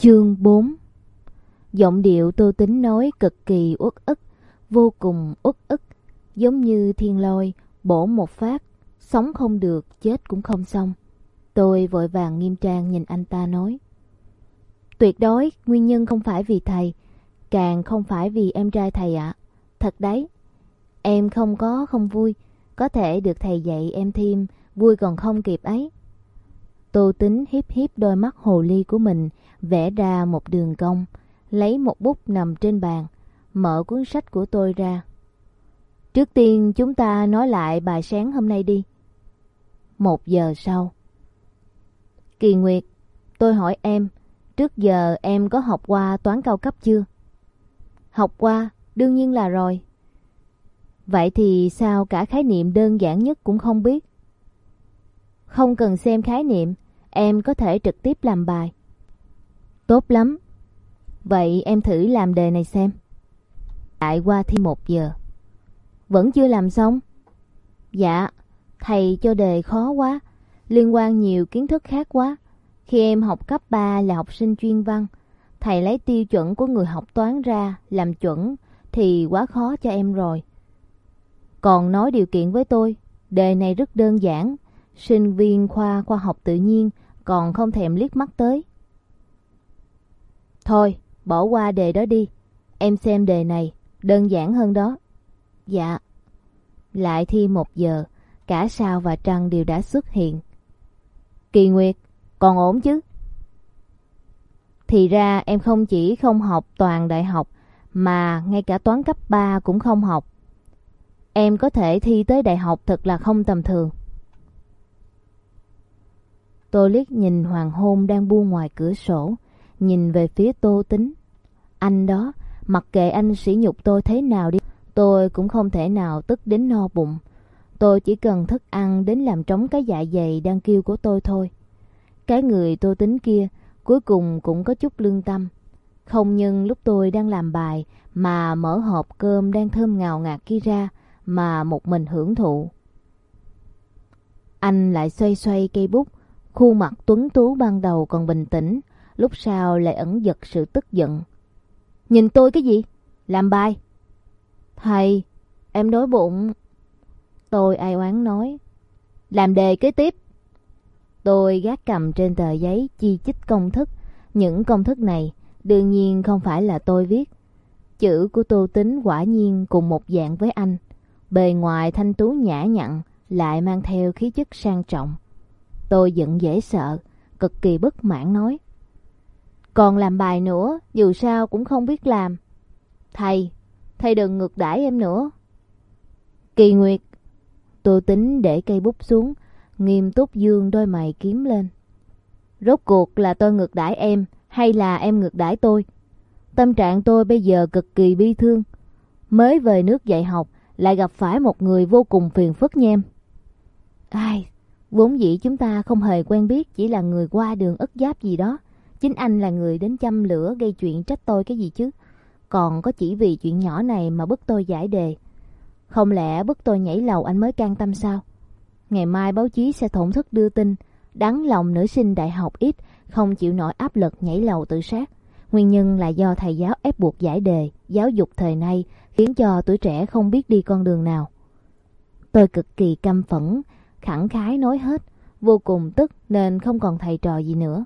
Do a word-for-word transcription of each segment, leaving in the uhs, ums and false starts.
Chương bốn. Giọng điệu Tô Tính nói cực kỳ uất ức, vô cùng uất ức, giống như thiên lôi bổ một phát, sống không được, chết cũng không xong. Tôi vội vàng nghiêm trang nhìn anh ta nói: Tuyệt đối nguyên nhân không phải vì thầy, càng không phải vì em trai thầy ạ. À. Thật đấy, em không có không vui, có thể được thầy dạy em thêm, vui còn không kịp ấy. Tô Tính hiếp hiếp đôi mắt hồ ly của mình, vẽ ra một đường cong, lấy một bút nằm trên bàn, mở cuốn sách của tôi ra. Trước tiên chúng ta nói lại bài sáng hôm nay đi. Một giờ sau. Kỳ Nguyệt, tôi hỏi em, trước giờ em có học qua toán cao cấp chưa? Học qua, đương nhiên là rồi. Vậy thì sao cả khái niệm đơn giản nhất cũng không biết? Không cần xem khái niệm, em có thể trực tiếp làm bài. Tốt lắm. Vậy em thử làm đề này xem. Lại qua thi một giờ. Vẫn chưa làm xong? Dạ, thầy cho đề khó quá, liên quan nhiều kiến thức khác quá. Khi em học cấp ba là học sinh chuyên văn, thầy lấy tiêu chuẩn của người học toán ra làm chuẩn thì quá khó cho em rồi. Còn nói điều kiện với tôi, đề này rất đơn giản, sinh viên khoa khoa học tự nhiên còn không thèm liếc mắt tới. Thôi, bỏ qua đề đó đi, em xem đề này, đơn giản hơn đó. Dạ. Lại thi một giờ, cả sao và trăng đều đã xuất hiện. Kỳ Nguyệt, còn ổn chứ? Thì ra em không chỉ không học toàn đại học, mà ngay cả toán cấp ba cũng không học. Em có thể thi tới đại học thật là không tầm thường. Tôi liếc nhìn hoàng hôn đang buông ngoài cửa sổ, nhìn về phía Tô Tính. Anh đó, mặc kệ anh sỉ nhục tôi thế nào đi, tôi cũng không thể nào tức đến no bụng. Tôi chỉ cần thức ăn đến làm trống cái dạ dày đang kêu của tôi thôi. Cái người Tô Tính kia cuối cùng cũng có chút lương tâm. Không nhân lúc tôi đang làm bài mà mở hộp cơm đang thơm ngào ngạt kia ra mà một mình hưởng thụ. Anh lại xoay xoay cây bút, khuôn mặt tuấn tú ban đầu còn bình tĩnh, lúc sau lại ẩn dật sự tức giận. Nhìn tôi cái gì? Làm bài. Thầy, em đói bụng. Tôi ai oán nói. Làm đề kế tiếp. Tôi gác cầm trên tờ giấy chi chít công thức. Những công thức này đương nhiên không phải là tôi viết. Chữ của Tô Tính quả nhiên cùng một dạng với anh. Bề ngoài thanh tú nhã nhặn, lại mang theo khí chất sang trọng. Tôi giận dễ sợ, cực kỳ bất mãn nói. Còn làm bài nữa, dù sao cũng không biết làm. Thầy, thầy đừng ngược đãi em nữa. Kỳ Nguyệt. Tô Tính để cây bút xuống, nghiêm túc dương đôi mày kiếm lên. Rốt cuộc là tôi ngược đãi em, hay là em ngược đãi tôi? Tâm trạng tôi bây giờ cực kỳ bi thương. Mới về nước dạy học, lại gặp phải một người vô cùng phiền phức nha em. Ai, vốn dĩ chúng ta không hề quen biết, chỉ là người qua đường ất giáp gì đó. Chính anh là người đến châm lửa gây chuyện trách tôi cái gì chứ? Còn có chỉ vì chuyện nhỏ này mà bức tôi giải đề. Không lẽ bức tôi nhảy lầu anh mới can tâm sao? Ngày mai báo chí sẽ thổn thức đưa tin, đáng lòng nữ sinh đại học ít không chịu nổi áp lực nhảy lầu tự sát. Nguyên nhân là do thầy giáo ép buộc giải đề, giáo dục thời nay khiến cho tuổi trẻ không biết đi con đường nào. Tôi cực kỳ căm phẫn, khẳng khái nói hết, vô cùng tức nên không còn thầy trò gì nữa.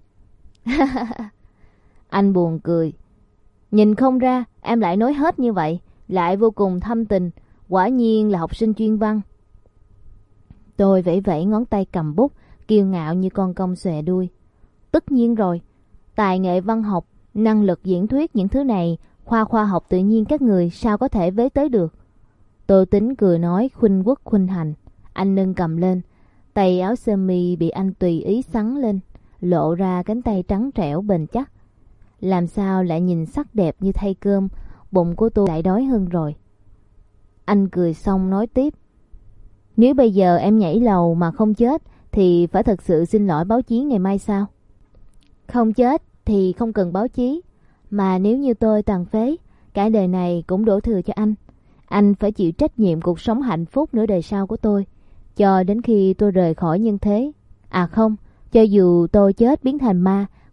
Anh buồn cười. Nhìn không ra em lại nói hết như vậy, lại vô cùng thâm tình, quả nhiên là học sinh chuyên văn. Tôi vẫy vẫy ngón tay cầm bút, kiêu ngạo như con công xòe đuôi. Tất nhiên rồi, tài nghệ văn học, năng lực diễn thuyết những thứ này, khoa khoa học tự nhiên các người sao có thể với tới được. Tô Tính cười nói khuynh quốc khuynh hành. Anh nâng cầm lên, tay áo sơ mi bị anh tùy ý xắn lên, lộ ra cánh tay trắng trẻo bền chắc. Làm sao lại nhìn sắc đẹp như thay cơm, bụng của tôi lại đói hơn rồi. Anh cười xong nói tiếp. Nếu bây giờ em nhảy lầu mà không chết thì phải thật sự xin lỗi báo chí ngày mai sao? Không chết thì không cần báo chí. Mà nếu như tôi tàn phế, cả đời này cũng đổ thừa cho anh. Anh phải chịu trách nhiệm cuộc sống hạnh phúc nửa đời sau của tôi, cho đến khi tôi rời khỏi nhân thế. À không, cho dù tôi chết biến thành ma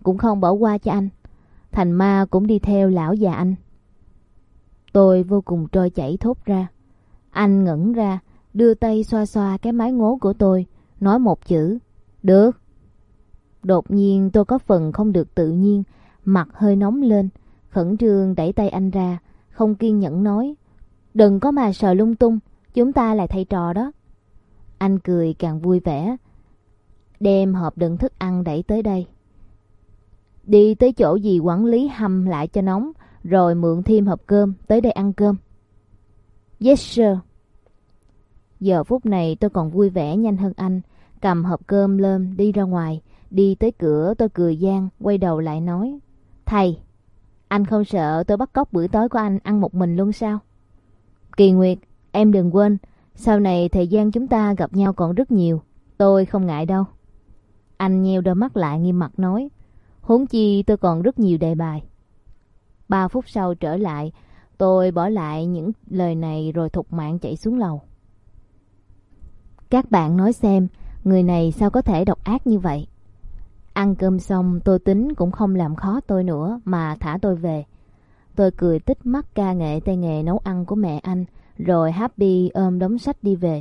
cũng không bỏ qua cho anh. Thành ma cũng đi theo lão già anh. Tôi vô cùng trôi chảy thốt ra. Anh ngẩn ra, đưa tay xoa xoa cái mái ngố của tôi, nói một chữ: được. Đột nhiên tôi có phần không được tự nhiên, mặt hơi nóng lên, khẩn trương đẩy tay anh ra, không kiên nhẫn nói: đừng có mà sờ lung tung, chúng ta là thầy trò đó. Anh cười càng vui vẻ, đem hộp đựng thức ăn đẩy tới đây. Đi tới chỗ dì quản lý hầm lại cho nóng, rồi mượn thêm hộp cơm tới đây ăn cơm. Yes sir. Giờ phút này tôi còn vui vẻ nhanh hơn anh, cầm hộp cơm lên đi ra ngoài. Đi tới cửa tôi cười gian, quay đầu lại nói: thầy, anh không sợ tôi bắt cóc bữa tối của anh ăn một mình luôn sao? Kỳ Nguyệt, em đừng quên, sau này thời gian chúng ta gặp nhau còn rất nhiều, tôi không ngại đâu. Anh nheo đôi mắt lại nghiêm mặt nói: huống chi tôi còn rất nhiều đề bài. Ba phút sau trở lại, tôi bỏ lại những lời này rồi thục mạng chạy xuống lầu. Các bạn nói xem, người này sao có thể độc ác như vậy? Ăn cơm xong, tôi tính cũng không làm khó tôi nữa mà thả tôi về. Tôi cười tít mắt ca ngợi tay nghề nấu ăn của mẹ anh, rồi happy ôm đống sách đi về.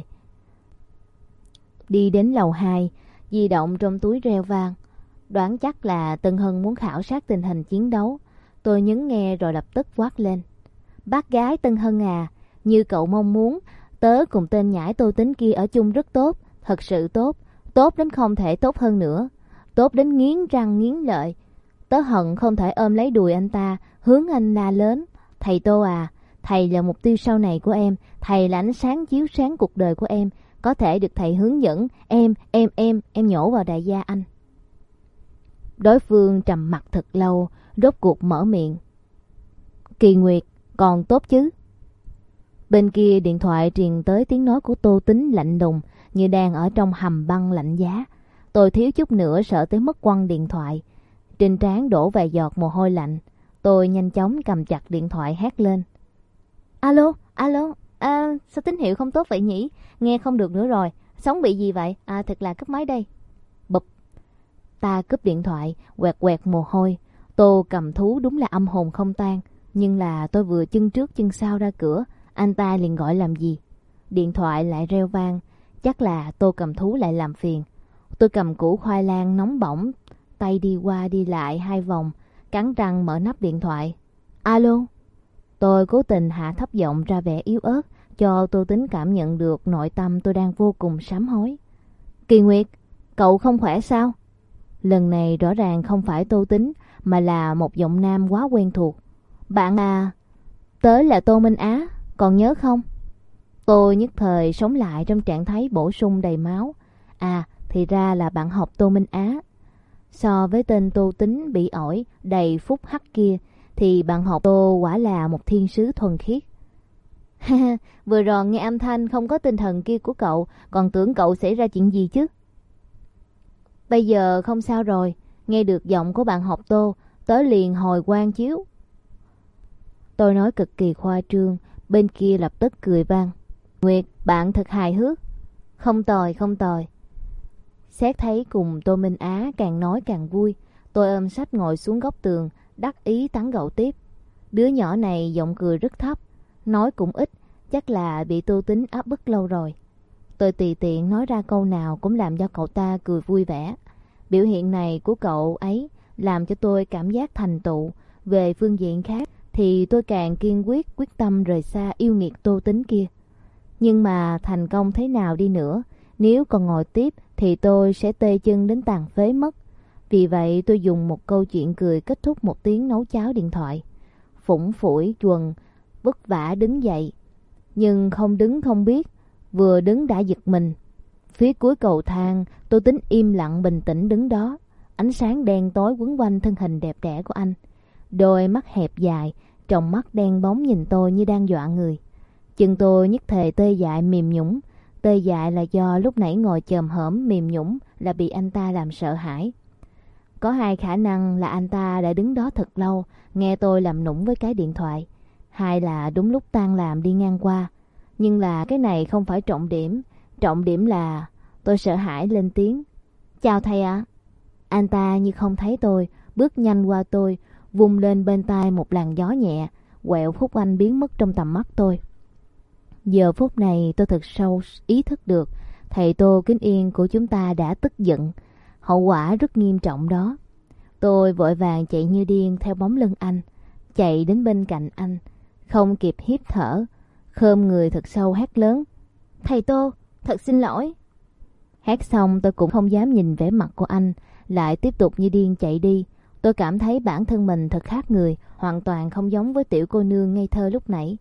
Đi đến lầu hai, di động trong túi reo vang. Đoán chắc là Tân Hân muốn khảo sát tình hình chiến đấu. Tôi nhấn nghe rồi lập tức quát lên: bác gái Tân Hân à, như cậu mong muốn, tớ cùng tên nhãi Tô Tính kia ở chung rất tốt, thật sự tốt, tốt đến không thể tốt hơn nữa, tốt đến nghiến răng nghiến lợi. Tớ hận không thể ôm lấy đùi anh ta, hướng anh la lớn: thầy Tô à, thầy là mục tiêu sau này của em, thầy là ánh sáng chiếu sáng cuộc đời của em, có thể được thầy hướng dẫn, em, em, em, em nhổ vào đại gia anh. Đối phương trầm mặc thật lâu, rốt cuộc mở miệng: Kỳ Nguyệt, còn tốt chứ? Bên kia điện thoại truyền tới tiếng nói của Tô Tính lạnh lùng, như đang ở trong hầm băng lạnh giá. Tôi thiếu chút nữa sợ tới mất quăng điện thoại. Trên trán đổ vài giọt mồ hôi lạnh. Tôi nhanh chóng cầm chặt điện thoại hét lên: Alo, alo, à, sao tín hiệu không tốt vậy nhỉ? Nghe không được nữa rồi, sóng bị gì vậy? À, thật là cúp máy đây. Bụp. Ta cúp điện thoại, quẹt quẹt mồ hôi. Tô cầm thú đúng là âm hồn không tan. Nhưng là tôi vừa chân trước chân sau ra cửa, anh ta liền gọi làm gì? Điện thoại lại reo vang. Chắc là Tô cầm thú lại làm phiền. Tôi cầm củ khoai lang nóng bỏng, tay đi qua đi lại hai vòng, cắn răng mở nắp điện thoại. Alo. Tôi cố tình hạ thấp giọng ra vẻ yếu ớt, cho Tô Tính cảm nhận được nội tâm tôi đang vô cùng sám hối. Kỳ Nguyệt, cậu không khỏe sao? Lần này rõ ràng không phải Tô Tính, mà là một giọng nam quá quen thuộc. Bạn à, tớ là Tô Minh Á, còn nhớ không? Tôi nhất thời sống lại trong trạng thái bổ sung đầy máu. À, thì ra là bạn học Tô Minh Á. So với tên Tô Tính bị ổi đầy phúc hắc kia, thì bạn học Tô quả là một thiên sứ thuần khiết. Vừa rồi nghe âm thanh không có tinh thần kia của cậu, còn tưởng cậu xảy ra chuyện gì chứ. Bây giờ không sao rồi, nghe được giọng của bạn học Tô, tớ liền hồi quang chiếu. Tôi nói cực kỳ khoa trương, bên kia lập tức cười vang. Nguyệt, bạn thật hài hước. Không tồi, không tồi. Xét thấy cùng Tô Minh Á càng nói càng vui, tôi ôm sách ngồi xuống góc tường, đắc ý tán gẫu tiếp. Đứa nhỏ này giọng cười rất thấp, nói cũng ít, chắc là bị Tô Tính áp bức lâu rồi. Tôi tùy tiện nói ra câu nào cũng làm cho cậu ta cười vui vẻ. Biểu hiện này của cậu ấy làm cho tôi cảm giác thành tựu. Về phương diện khác thì tôi càng kiên quyết quyết tâm rời xa yêu nghiệt Tô Tính kia. Nhưng mà thành công thế nào đi nữa, nếu còn ngồi tiếp thì tôi sẽ tê chân đến tàn phế mất. Vì vậy tôi dùng một câu chuyện cười kết thúc một tiếng nấu cháo điện thoại. Phủng phủi chuần vất vả đứng dậy, nhưng không đứng không biết, vừa đứng đã giật mình. Phía cuối cầu thang, Tô Tính im lặng bình tĩnh đứng đó. Ánh sáng đen tối quấn quanh thân hình đẹp đẽ của anh. Đôi mắt hẹp dài, tròng mắt đen bóng nhìn tôi như đang dọa người. Chân tôi nhất thời tê dại mềm nhũn. Tê dại là do lúc nãy ngồi chồm hổm, mềm nhũn là bị anh ta làm sợ hãi. Có hai khả năng là anh ta đã đứng đó thật lâu, nghe tôi làm nũng với cái điện thoại. Hai là đúng lúc tan làm đi ngang qua. Nhưng là cái này không phải trọng điểm. Trọng điểm là tôi sợ hãi lên tiếng. Chào thầy ạ. À. Anh ta như không thấy tôi, bước nhanh qua tôi, vung lên bên tai một làn gió nhẹ, quẹo Phúc Anh biến mất trong tầm mắt tôi. Giờ phút này tôi thực sâu ý thức được thầy Tô Kính Yên của chúng ta đã tức giận, hậu quả rất nghiêm trọng đó. Tôi vội vàng chạy như điên theo bóng lưng anh, chạy đến bên cạnh anh, không kịp hít thở, khom người thật sâu hét lớn: "Thầy Tô, thật xin lỗi." Hét xong tôi cũng không dám nhìn vẻ mặt của anh, lại tiếp tục như điên chạy đi. Tôi cảm thấy bản thân mình thật khác người, hoàn toàn không giống với tiểu cô nương ngây thơ lúc nãy.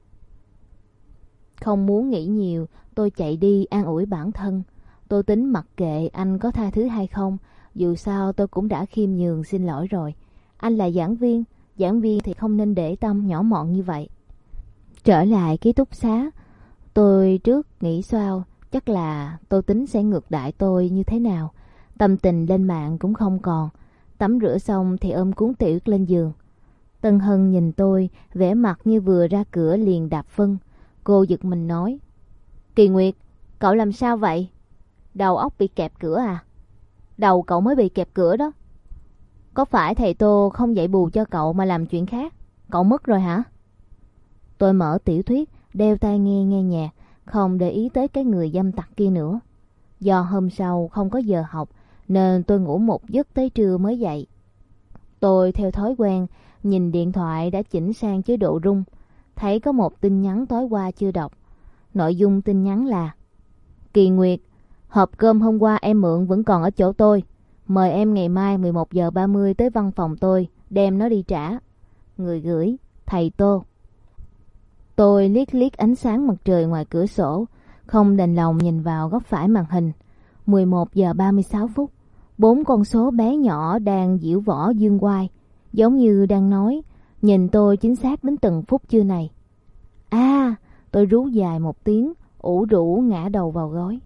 Không muốn nghĩ nhiều, tôi chạy đi an ủi bản thân. Tôi tính mặc kệ anh có tha thứ hay không, dù sao tôi cũng đã khiêm nhường xin lỗi rồi. Anh là giảng viên, giảng viên thì không nên để tâm nhỏ mọn như vậy. Trở lại ký túc xá, tôi trước nghĩ sao, chắc là tôi tính sẽ ngược đãi tôi như thế nào. Tâm tình lên mạng cũng không còn. Tắm rửa xong thì ôm cuốn tiểu lên giường. Tân Hân nhìn tôi, vẻ mặt như vừa ra cửa liền đạp phân. Cô giật mình nói: "Kỳ Nguyệt, cậu làm sao vậy? Đầu óc bị kẹp cửa à?" "Đầu cậu mới bị kẹp cửa đó. Có phải thầy Tô không dạy bù cho cậu mà làm chuyện khác? Cậu mất rồi hả?" Tôi mở tiểu thuyết, đeo tai nghe nghe nhạc, không để ý tới cái người dâm tặc kia nữa. Do hôm sau không có giờ học nên tôi ngủ một giấc tới trưa mới dậy. Tôi theo thói quen nhìn điện thoại đã chỉnh sang chế độ rung, thấy có một tin nhắn tối qua chưa đọc. Nội dung tin nhắn là: "Kỳ Nguyệt, hộp cơm hôm qua em mượn vẫn còn ở chỗ tôi. Mời em ngày mai mười một giờ ba mươi tới văn phòng tôi, đem nó đi trả. Người gửi: thầy Tô." Tôi liếc liếc ánh sáng mặt trời ngoài cửa sổ, không đành lòng nhìn vào góc phải màn hình. mười một giờ ba mươi sáu phút, bốn con số bé nhỏ đang diễu võ dương oai, giống như đang nói: "Nhìn tôi chính xác đến từng phút chưa này." À, tôi rú dài một tiếng, ủ rũ ngã đầu vào gối.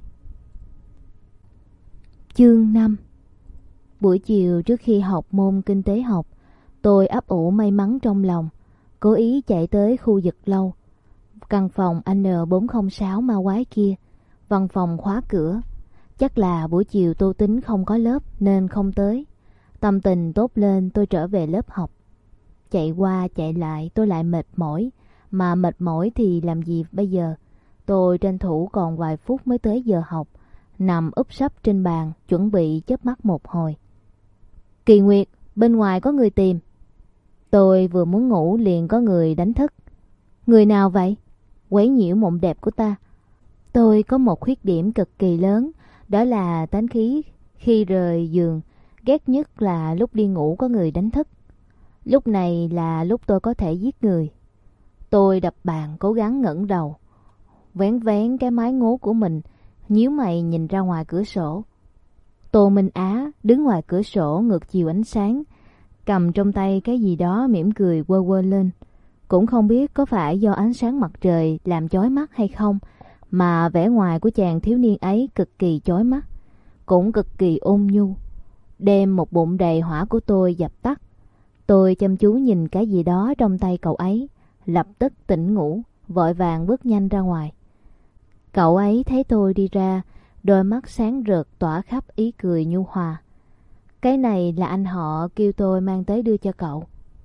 Chương năm. Buổi chiều trước khi học môn kinh tế học, tôi ấp ủ may mắn trong lòng, cố ý chạy tới khu Dực Lâu. Căn phòng N bốn không sáu ma quái kia, văn phòng khóa cửa. Chắc là buổi chiều Tô Tính không có lớp nên không tới. Tâm tình tốt lên, tôi trở về lớp học. Chạy qua chạy lại tôi lại mệt mỏi, mà mệt mỏi thì làm gì bây giờ. Tôi tranh thủ còn vài phút mới tới giờ học, nằm úp sấp trên bàn chuẩn bị chớp mắt một hồi. "Kỳ Nguyệt, bên ngoài có người tìm." Tôi vừa muốn ngủ liền có người đánh thức. "Người nào vậy?" Quấy nhiễu mộng đẹp của ta. Tôi có một khuyết điểm cực kỳ lớn, đó là tánh khí khi rời giường, ghét nhất là lúc đi ngủ có người đánh thức. Lúc này là lúc tôi có thể giết người. Tôi đập bàn cố gắng ngẩng đầu, vén vén cái mái ngố của mình, nhíu mày nhìn ra ngoài cửa sổ. Tô Minh Á đứng ngoài cửa sổ ngược chiều ánh sáng, cầm trong tay cái gì đó mỉm cười quơ quơ lên. Cũng không biết có phải do ánh sáng mặt trời làm chói mắt hay không, mà vẻ ngoài của chàng thiếu niên ấy cực kỳ chói mắt, cũng cực kỳ ôn nhu, đem một bụng đầy hỏa của tôi dập tắt. Tôi chăm chú nhìn cái gì đó trong tay cậu ấy, lập tức tỉnh ngủ, vội vàng bước nhanh ra ngoài. Cậu ấy thấy tôi đi ra, đôi mắt sáng rực tỏa khắp ý cười nhu hòa. "Cái này là anh họ kêu tôi mang tới đưa cho cậu."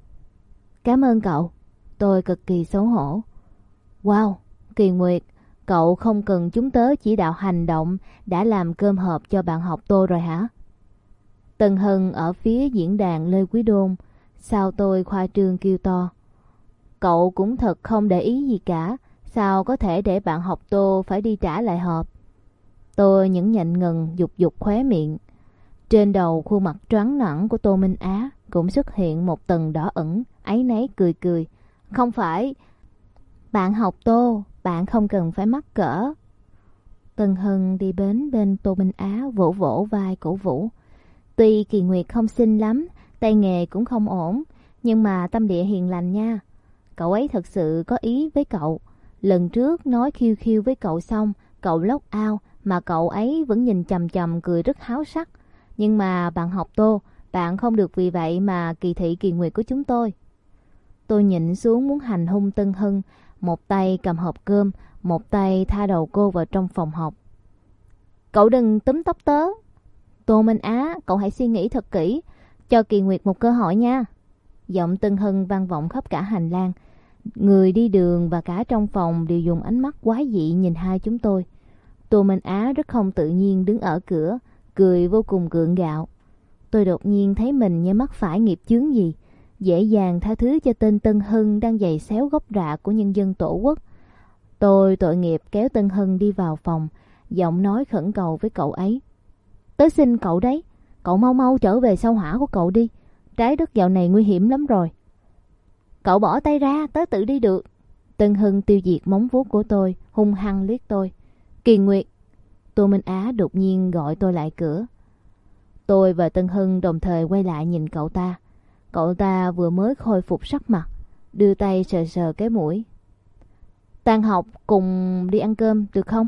"Cảm ơn cậu." Tôi cực kỳ xấu hổ. "Wow, Kỳ Nguyệt, cậu không cần chúng tớ chỉ đạo hành động đã làm cơm hộp cho bạn học tôi rồi hả?" Tân Hân ở phía diễn đàn Lê Quý Đôn sao tôi khoa trương kêu to. "Cậu cũng thật không để ý gì cả, sao có thể để bạn học Tô phải đi trả lại hộp?" Tôi nhẫn nhịn ngừng dục dục khóe miệng. Trên đầu khuôn mặt trắng nõn của Tô Minh Á cũng xuất hiện một tầng đỏ ửng, áy náy cười cười. "Không phải, bạn học Tô, bạn không cần phải mắc cỡ." Tân Hân đi đến bên Tô Minh Á vỗ vỗ vai cổ vũ. "Tuy Kỳ Nguyệt không xinh lắm, tay nghề cũng không ổn, nhưng mà tâm địa hiền lành nha. Cậu ấy thật sự có ý với cậu. Lần trước nói khiêu khiêu với cậu xong, cậu lốc ao mà cậu ấy vẫn nhìn chằm chằm cười rất háo sắc. Nhưng mà bạn học Tô, bạn không được vì vậy mà kỳ thị Kỳ Nguyệt của chúng tôi." Tôi nhịn xuống muốn hành hung Tân Hân, một tay cầm hộp cơm, một tay tha đầu cô vào trong phòng học. "Cậu đừng túm tóc tớ." "Tô Minh Á, cậu hãy suy nghĩ thật kỹ. Cho Kỳ Nguyệt một cơ hội nha. Giọng Tân Hân vang vọng khắp cả hành lang. Người đi đường và cả trong phòng đều dùng ánh mắt quái dị nhìn hai chúng tôi. Tô Minh Á rất không tự nhiên đứng ở cửa, cười vô cùng gượng gạo. Tôi đột nhiên thấy mình như mắc phải nghiệp chướng gì, dễ dàng tha thứ cho tên Tân Hân đang giày xéo gốc rạ của nhân dân tổ quốc. Tôi tội nghiệp kéo Tân Hân đi vào phòng, giọng nói khẩn cầu với cậu ấy. Tớ xin cậu đấy, cậu mau mau trở về sao hỏa của cậu đi, trái đất dạo này nguy hiểm lắm rồi. Cậu bỏ tay ra, tớ tự đi được. Tân Hân tiêu diệt móng vuốt của tôi, hung hăng liếc tôi. Kỳ Nguyệt. Tô Minh Á đột nhiên gọi tôi lại cửa. Tôi và Tân Hân đồng thời quay lại nhìn cậu ta. Cậu ta vừa mới khôi phục sắc mặt, đưa tay sờ sờ cái mũi. Tan học cùng đi ăn cơm được không?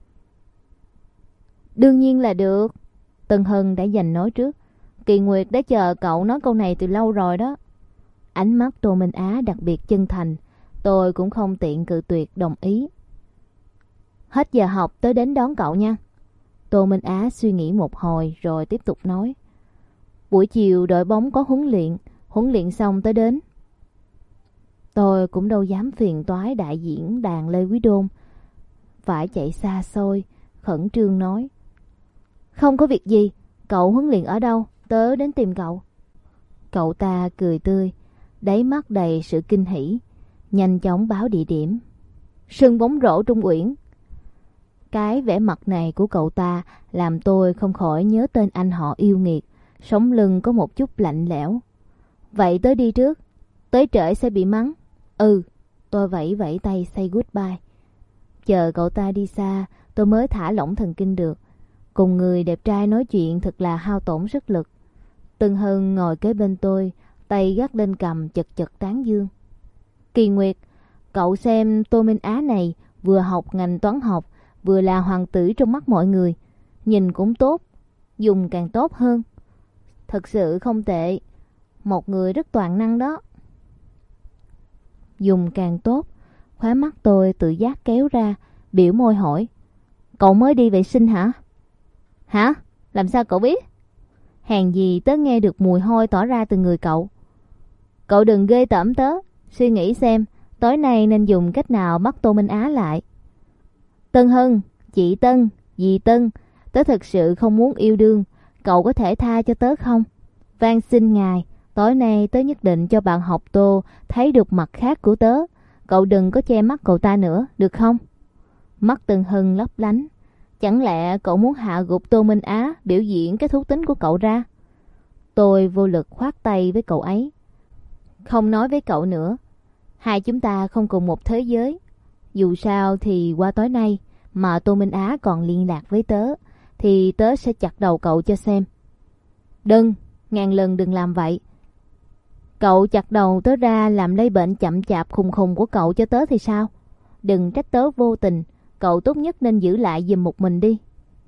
Đương nhiên là được. Tân Hân đã giành nói trước. Kỳ Nguyệt đã chờ cậu nói câu này từ lâu rồi đó. Ánh mắt Tô Minh Á đặc biệt chân thành. Tôi cũng không tiện cự tuyệt đồng ý. Hết giờ học tới đến đón cậu nha. Tô Minh Á suy nghĩ một hồi rồi tiếp tục nói. Buổi chiều đội bóng có huấn luyện, huấn luyện xong tới đến. Tôi cũng đâu dám phiền toái đại diện đàn Lê Quý Đôn, phải chạy xa xôi, khẩn trương nói. Không có việc gì, cậu huấn luyện ở đâu, tớ đến tìm cậu. Cậu ta cười tươi, đáy mắt đầy sự kinh hỉ, nhanh chóng báo địa điểm. Sân bóng rổ Trung Uyển. Cái vẻ mặt này của cậu ta làm tôi không khỏi nhớ tên anh họ yêu nghiệt, sống lưng có một chút lạnh lẽo. Vậy tớ đi trước, tới trễ sẽ bị mắng. Ừ, tôi vẫy vẫy tay say goodbye. Chờ cậu ta đi xa, tôi mới thả lỏng thần kinh được. Cùng người đẹp trai nói chuyện thật là hao tổn sức lực. Tân Hân ngồi kế bên tôi, tay gác lên cằm chật chật tán dương. Kỳ Nguyệt, cậu xem Tô Minh Á này vừa học ngành toán học, vừa là hoàng tử trong mắt mọi người. Nhìn cũng tốt, dùng càng tốt hơn. Thật sự không tệ, một người rất toàn năng đó. Dùng càng tốt, khóe mắt tôi tự giác kéo ra, biểu môi hỏi. Cậu mới đi vệ sinh hả? Hả? Làm sao cậu biết? Hèn gì tớ nghe được mùi hôi tỏa ra từ người cậu. Cậu đừng ghê tởm tớ, suy nghĩ xem tối nay nên dùng cách nào bắt Tô Minh Á lại. Tân Hân, chị Tân, dì Tân, tớ thật sự không muốn yêu đương, cậu có thể tha cho tớ không? Van xin ngài, tối nay tớ nhất định cho bạn học Tô thấy được mặt khác của tớ. Cậu đừng có che mắt cậu ta nữa, được không? Mắt Tân Hân lấp lánh. Chẳng lẽ cậu muốn hạ gục Tô Minh Á biểu diễn cái thú tính của cậu ra? Tôi vô lực khoát tay với cậu ấy. Không nói với cậu nữa. Hai chúng ta không cùng một thế giới. Dù sao thì qua tối nay mà Tô Minh Á còn liên lạc với tớ, thì tớ sẽ chặt đầu cậu cho xem. Đừng, ngàn lần đừng làm vậy. Cậu chặt đầu tớ ra làm lây bệnh chậm chạp khùng khùng của cậu cho tớ thì sao? Đừng trách tớ vô tình, cậu tốt nhất nên giữ lại giùm một mình đi.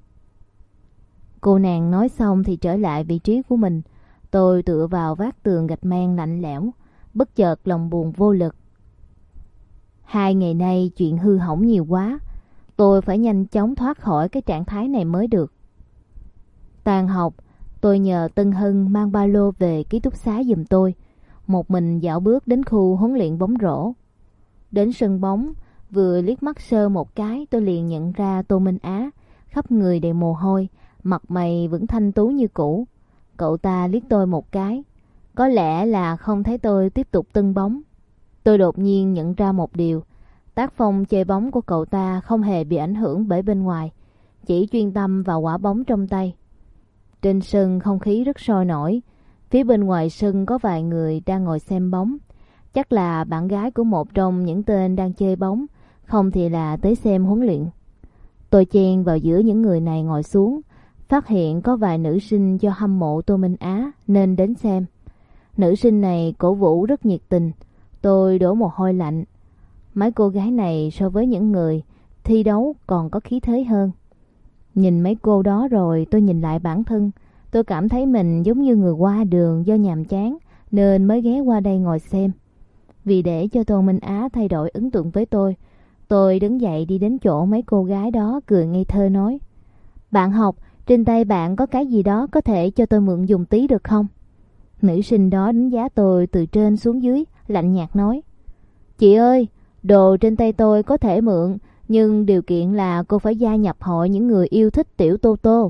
Cô nàng nói xong thì trở lại vị trí của mình. Tôi tựa vào vách tường gạch men lạnh lẽo, bất chợt lòng buồn vô lực. Hai ngày nay chuyện hư hỏng nhiều quá, tôi phải nhanh chóng thoát khỏi cái trạng thái này mới được. Tan học, tôi nhờ Tân Hân mang ba lô về ký túc xá giùm tôi, một mình dạo bước đến khu huấn luyện bóng rổ. Đến sân bóng, vừa liếc mắt sơ một cái tôi liền nhận ra Tô Minh Á, khắp người đầy mồ hôi, mặt mày vẫn thanh tú như cũ. Cậu ta liếc tôi một cái, có lẽ là không thấy tôi tiếp tục tưng bóng. Tôi đột nhiên nhận ra một điều, tác phong chơi bóng của cậu ta không hề bị ảnh hưởng bởi bên ngoài, chỉ chuyên tâm vào quả bóng trong tay. Trên sân không khí rất sôi nổi, phía bên ngoài sân có vài người đang ngồi xem bóng, chắc là bạn gái của một trong những tên đang chơi bóng, không thì là tới xem huấn luyện. Tôi chen vào giữa những người này ngồi xuống, phát hiện có vài nữ sinh do hâm mộ Tô Minh Á nên đến xem. Nữ sinh này cổ vũ rất nhiệt tình, tôi đổ mồ hôi lạnh. Mấy cô gái này so với những người thi đấu còn có khí thế hơn. Nhìn mấy cô đó rồi tôi nhìn lại bản thân, tôi cảm thấy mình giống như người qua đường do nhàm chán nên mới ghé qua đây ngồi xem. Vì để cho Tô Minh Á thay đổi ấn tượng với tôi, tôi đứng dậy đi đến chỗ mấy cô gái đó cười ngây thơ nói: Bạn học, trên tay bạn có cái gì đó có thể cho tôi mượn dùng tí được không? Nữ sinh đó đánh giá tôi từ trên xuống dưới, lạnh nhạt nói: Chị ơi, đồ trên tay tôi có thể mượn, nhưng điều kiện là cô phải gia nhập hội những người yêu thích Tiểu Tô Tô.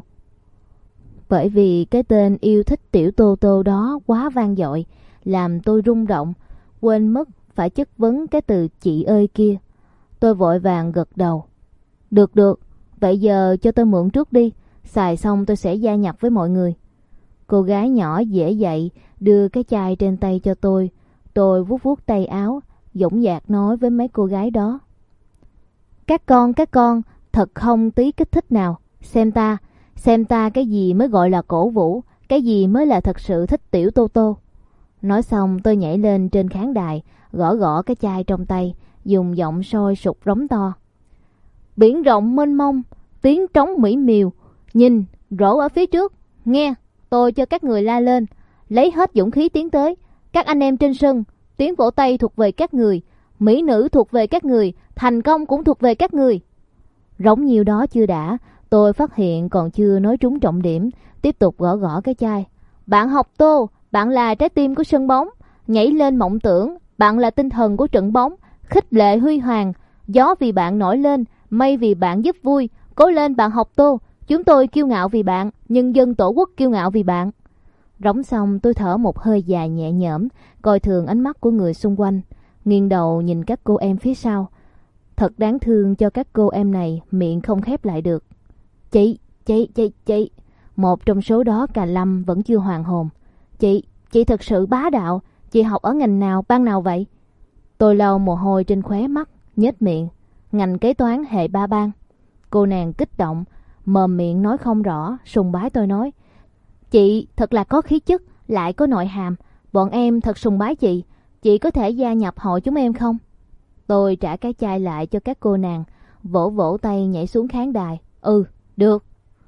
Bởi vì cái tên yêu thích Tiểu Tô Tô đó quá vang dội, làm tôi rung động, quên mất phải chất vấn cái từ chị ơi kia. Tôi vội vàng gật đầu. Được được, vậy giờ cho tôi mượn trước đi, xài xong tôi sẽ gia nhập với mọi người. Cô gái nhỏ dễ dậy đưa cái chai trên tay cho tôi. Tôi vuốt vuốt tay áo, dõng dạc nói với mấy cô gái đó: Các con, các con, thật không tí kích thích nào. Xem ta, xem ta cái gì mới gọi là cổ vũ, cái gì mới là thật sự thích Tiểu Tô Tô. Nói xong tôi nhảy lên trên khán đài, gõ gõ cái chai trong tay, dùng giọng sôi sục rống to: Biển rộng mênh mông, tiếng trống mỹ miều, nhìn, rổ ở phía trước, nghe, tôi cho các người la lên, lấy hết dũng khí tiến tới. Các anh em trên sân, tiếng vỗ tay thuộc về các người, mỹ nữ thuộc về các người, thành công cũng thuộc về các người. Rống nhiều đó chưa đã, tôi phát hiện còn chưa nói trúng trọng điểm, tiếp tục gõ gõ cái chai. Bạn học Tô, bạn là trái tim của sân bóng, nhảy lên mộng tưởng, bạn là tinh thần của trận bóng, khích lệ huy hoàng, gió vì bạn nổi lên, mây vì bạn giúp vui, cố lên bạn học Tô, chúng tôi kiêu ngạo vì bạn, nhân dân tổ quốc kiêu ngạo vì bạn. Rống xong tôi thở một hơi dài nhẹ nhõm, coi thường ánh mắt của người xung quanh, nghiêng đầu nhìn các cô em phía sau. Thật đáng thương cho các cô em này, miệng không khép lại được. Chị, chị, chị, chị. Một trong số đó cà lâm vẫn chưa hoàn hồn. Chị, chị thật sự bá đạo. Chị học ở ngành nào, ban nào vậy? Tôi lau mồ hôi trên khóe mắt, nhếch miệng. Ngành kế toán hệ ba ban. Cô nàng kích động, mồm miệng nói không rõ, sùng bái tôi nói: Chị thật là có khí chất, lại có nội hàm. Bọn em thật sùng bái chị. Chị có thể gia nhập hội chúng em không? Tôi trả cái chai lại cho các cô nàng, vỗ vỗ tay nhảy xuống khán đài. Ừ, được.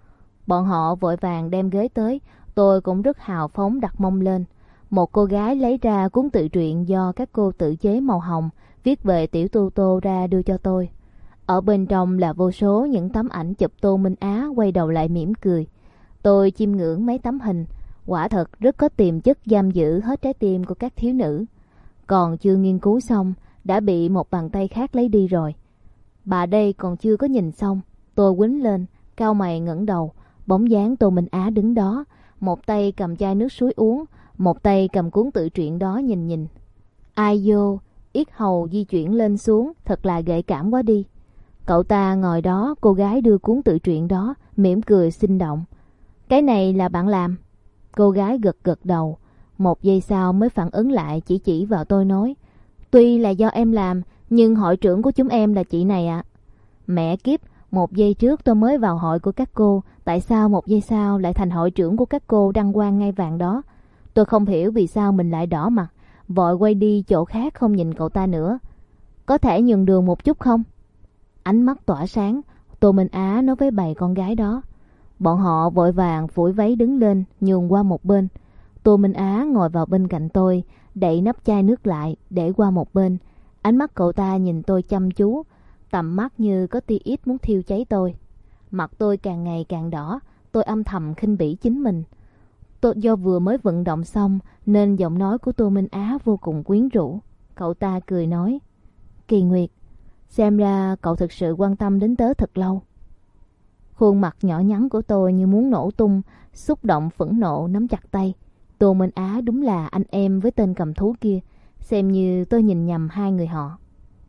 Bọn họ vội vàng đem ghế tới, tôi cũng rất hào phóng đặt mông lên. Một cô gái lấy ra cuốn tự truyện do các cô tự chế màu hồng, viết về Tiểu Tô Tô ra đưa cho tôi. Ở bên trong là vô số những tấm ảnh chụp Tô Minh Á quay đầu lại mỉm cười. Tôi chiêm ngưỡng mấy tấm hình, quả thật rất có tiềm chất giam giữ hết trái tim của các thiếu nữ. Còn chưa nghiên cứu xong, đã bị một bàn tay khác lấy đi rồi. Bà đây còn chưa có nhìn xong, tôi quýnh lên, cau mày ngẩng đầu, bóng dáng Tô Minh Á đứng đó, một tay cầm chai nước suối uống, một tay cầm cuốn tự truyện đó nhìn nhìn. Ai vô, yết hầu di chuyển lên xuống, thật là gợi cảm quá đi. Cậu ta ngồi đó, cô gái đưa cuốn tự truyện đó, mỉm cười sinh động. Cái này là bạn làm? Cô gái gật gật đầu, một giây sau mới phản ứng lại, chỉ chỉ vào tôi nói: Tuy là do em làm, nhưng hội trưởng của chúng em là chị này ạ. À. Mẹ kiếp, một giây trước tôi mới vào hội của các cô, tại sao một giây sau lại thành hội trưởng của các cô đăng quang ngai vàng đó? Tôi không hiểu vì sao mình lại đỏ mặt, vội quay đi chỗ khác không nhìn cậu ta nữa. Có thể nhường đường một chút không? Ánh mắt tỏa sáng, Tô Minh Á nói với bầy con gái đó. Bọn họ vội vàng phủi váy đứng lên, nhường qua một bên. Tô Minh Á ngồi vào bên cạnh tôi, đậy nắp chai nước lại, để qua một bên. Ánh mắt cậu ta nhìn tôi chăm chú, tầm mắt như có tia ít muốn thiêu cháy tôi. Mặt tôi càng ngày càng đỏ, tôi âm thầm khinh bỉ chính mình. Tôi, do vừa mới vận động xong nên giọng nói của Tô Minh Á vô cùng quyến rũ. Cậu ta cười nói: Kỳ Nguyệt, xem ra cậu thực sự quan tâm đến tớ thật lâu. Khuôn mặt nhỏ nhắn của tôi như muốn nổ tung, xúc động phẫn nộ nắm chặt tay. Tô Minh Á đúng là anh em với tên cầm thú kia, xem như tôi nhìn nhầm hai người họ.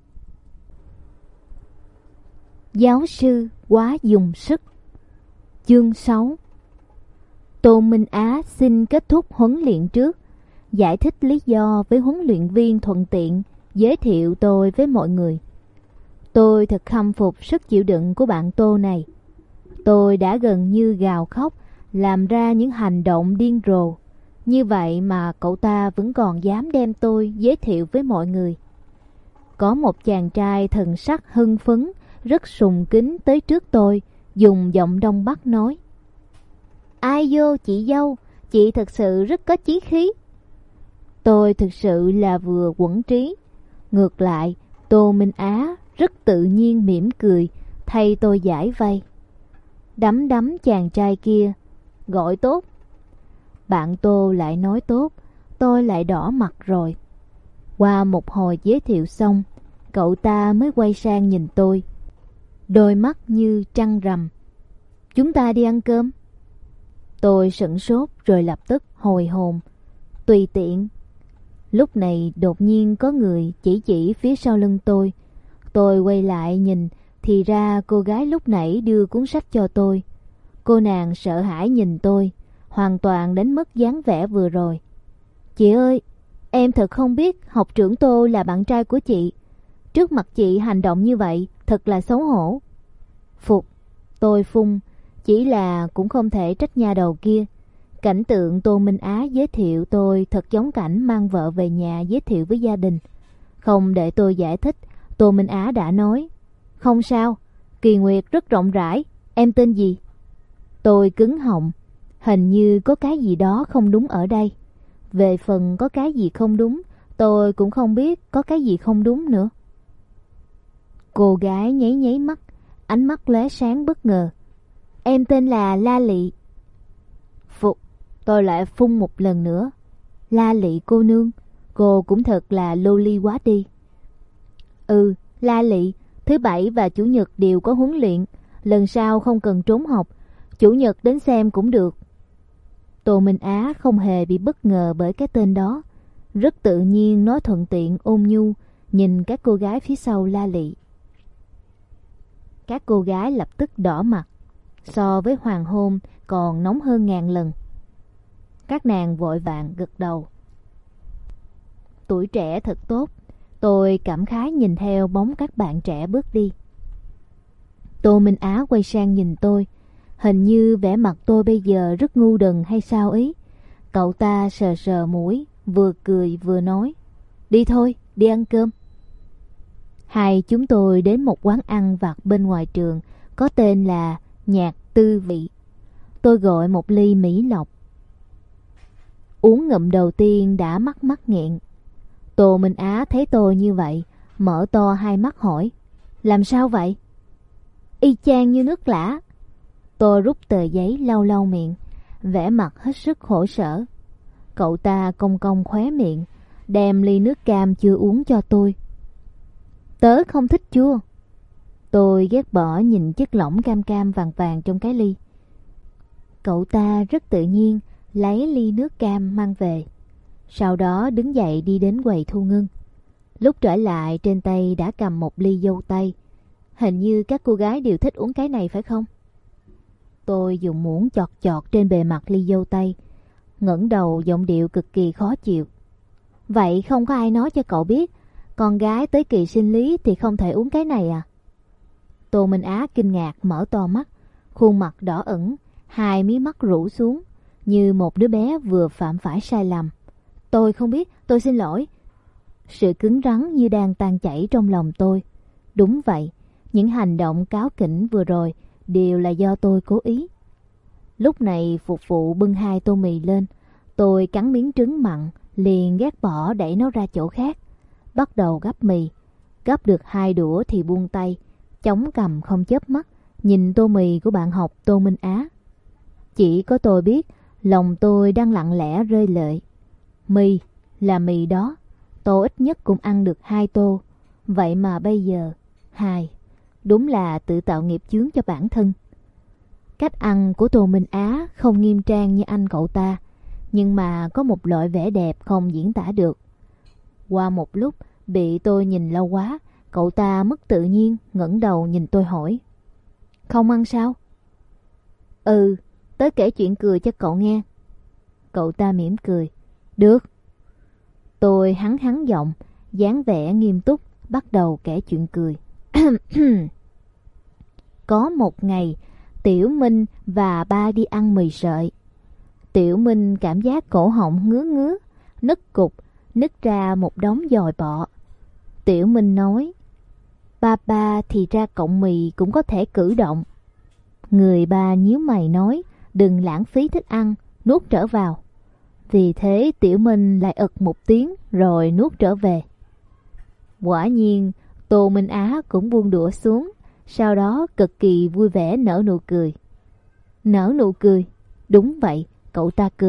Giáo sư quá dùng sức. Chương sáu. Tô Minh Á xin kết thúc huấn luyện trước, giải thích lý do với huấn luyện viên thuận tiện giới thiệu tôi với mọi người. Tôi thật khâm phục sức chịu đựng của bạn Tô này. Tôi đã gần như gào khóc, làm ra những hành động điên rồ. Như vậy mà cậu ta vẫn còn dám đem tôi giới thiệu với mọi người. Có một chàng trai thần sắc hưng phấn, rất sùng kính tới trước tôi, dùng giọng Đông Bắc nói: Ai vô chị dâu, chị thật sự rất có chí khí. Tôi thực sự là vừa quẫn trí. Ngược lại, Tô Minh Á rất tự nhiên mỉm cười, thay tôi giải vây. Đắm đắm chàng trai kia, gọi tốt. Bạn Tô lại nói tốt, tôi lại đỏ mặt rồi. Qua một hồi giới thiệu xong, cậu ta mới quay sang nhìn tôi, đôi mắt như trăng rằm. Chúng ta đi ăn cơm. Tôi sửng sốt rồi lập tức hồi hồn. Tùy tiện. Lúc này đột nhiên có người chỉ chỉ phía sau lưng tôi. Tôi quay lại nhìn, thì ra cô gái lúc nãy đưa cuốn sách cho tôi. Cô nàng sợ hãi nhìn tôi, hoàn toàn đánh mất dáng vẻ vừa rồi. Chị ơi, em thật không biết học trưởng Tô là bạn trai của chị. Trước mặt chị hành động như vậy thật là xấu hổ. Phục, tôi phun, chỉ là cũng không thể trách nha đầu kia. Cảnh tượng Tô Minh Á giới thiệu tôi thật giống cảnh mang vợ về nhà giới thiệu với gia đình. Không để tôi giải thích, Tô Minh Á đã nói, không sao, Kỳ Nguyệt rất rộng rãi, em tên gì? Tôi cứng họng, hình như có cái gì đó không đúng ở đây. Về phần có cái gì không đúng, tôi cũng không biết có cái gì không đúng nữa. Cô gái nháy nháy mắt, ánh mắt lóe sáng bất ngờ. Em tên là La Lị. Phục, tôi lại phun một lần nữa. La Lị cô nương, cô cũng thật là loli quá đi. Ừ, La Lị, thứ bảy và chủ nhật đều có huấn luyện, lần sau không cần trốn học, chủ nhật đến xem cũng được. Tô Minh Á không hề bị bất ngờ bởi cái tên đó, rất tự nhiên nói thuận tiện ôn nhu, nhìn các cô gái phía sau La Lị. Các cô gái lập tức đỏ mặt, so với hoàng hôn còn nóng hơn ngàn lần. Các nàng vội vàng gật đầu. Tuổi trẻ thật tốt, tôi cảm khái nhìn theo bóng các bạn trẻ bước đi. Tô Minh Á quay sang nhìn tôi, hình như vẻ mặt tôi bây giờ rất ngu đần hay sao ý. Cậu ta sờ sờ mũi, vừa cười vừa nói, đi thôi, đi ăn cơm. Hai chúng tôi đến một quán ăn vặt bên ngoài trường, có tên là Nhạc Tư Vị. Tôi gọi một ly Mỹ Lộc. Uống ngụm đầu tiên đã mắc mắc nghẹn. Tô Minh Á thấy tôi như vậy, mở to hai mắt hỏi, làm sao vậy? Y chang như nước lã. Tôi rút tờ giấy lau lau miệng, vẻ mặt hết sức khổ sở. Cậu ta cong cong khóe miệng, đem ly nước cam chưa uống cho tôi. Tớ không thích chua. Tôi ghét bỏ nhìn chất lỏng cam cam vàng vàng trong cái ly. Cậu ta rất tự nhiên lấy ly nước cam mang về, sau đó đứng dậy đi đến quầy thu ngân. Lúc trở lại trên tay đã cầm một ly dâu tây. Hình như các cô gái đều thích uống cái này phải không? Tôi dùng muỗng chọt chọt trên bề mặt ly dâu tây, ngẩng đầu giọng điệu cực kỳ khó chịu. Vậy không có ai nói cho cậu biết con gái tới kỳ sinh lý thì không thể uống cái này à? Tô Minh Á kinh ngạc mở to mắt, khuôn mặt đỏ ửng, hai mí mắt rũ xuống như một đứa bé vừa phạm phải sai lầm. Tôi không biết, tôi xin lỗi. Sự cứng rắn như đang tan chảy trong lòng tôi. Đúng vậy, những hành động cáu kỉnh vừa rồi đều là do tôi cố ý. Lúc này phục vụ bưng hai tô mì lên, tôi cắn miếng trứng mặn, liền ghét bỏ đẩy nó ra chỗ khác, bắt đầu gắp mì. Gắp được hai đũa thì buông tay, chống cằm không chớp mắt, nhìn tô mì của bạn học Tô Minh Á. Chỉ có tôi biết, lòng tôi đang lặng lẽ rơi lệ. Mì là mì đó, tôi ít nhất cũng ăn được hai tô, vậy mà bây giờ hai. Đúng là tự tạo nghiệp chướng cho bản thân. Cách ăn của Tô Minh Á không nghiêm trang như anh cậu ta, nhưng mà có một loại vẻ đẹp không diễn tả được. Qua một lúc bị tôi nhìn lâu quá, cậu ta mất tự nhiên ngẩng đầu nhìn tôi hỏi, không ăn sao? Ừ, tớ kể chuyện cười cho cậu nghe. Cậu ta mỉm cười, được. Tôi hắn hắn giọng, dáng vẻ nghiêm túc, bắt đầu kể chuyện cười. Có một ngày, Tiểu Minh và ba đi ăn mì sợi. Tiểu Minh cảm giác cổ họng ngứa ngứa, nứt cục, nứt ra một đống dòi bọ. Tiểu Minh nói, ba ba thì ra cọng mì cũng có thể cử động. Người ba nhíu mày nói, đừng lãng phí thức ăn, nuốt trở vào. Vì thế Tiểu Minh lại ực một tiếng rồi nuốt trở về. Quả nhiên Tô Minh Á cũng buông đũa xuống, sau đó cực kỳ vui vẻ nở nụ cười. Nở nụ cười? Đúng vậy, cậu ta cười,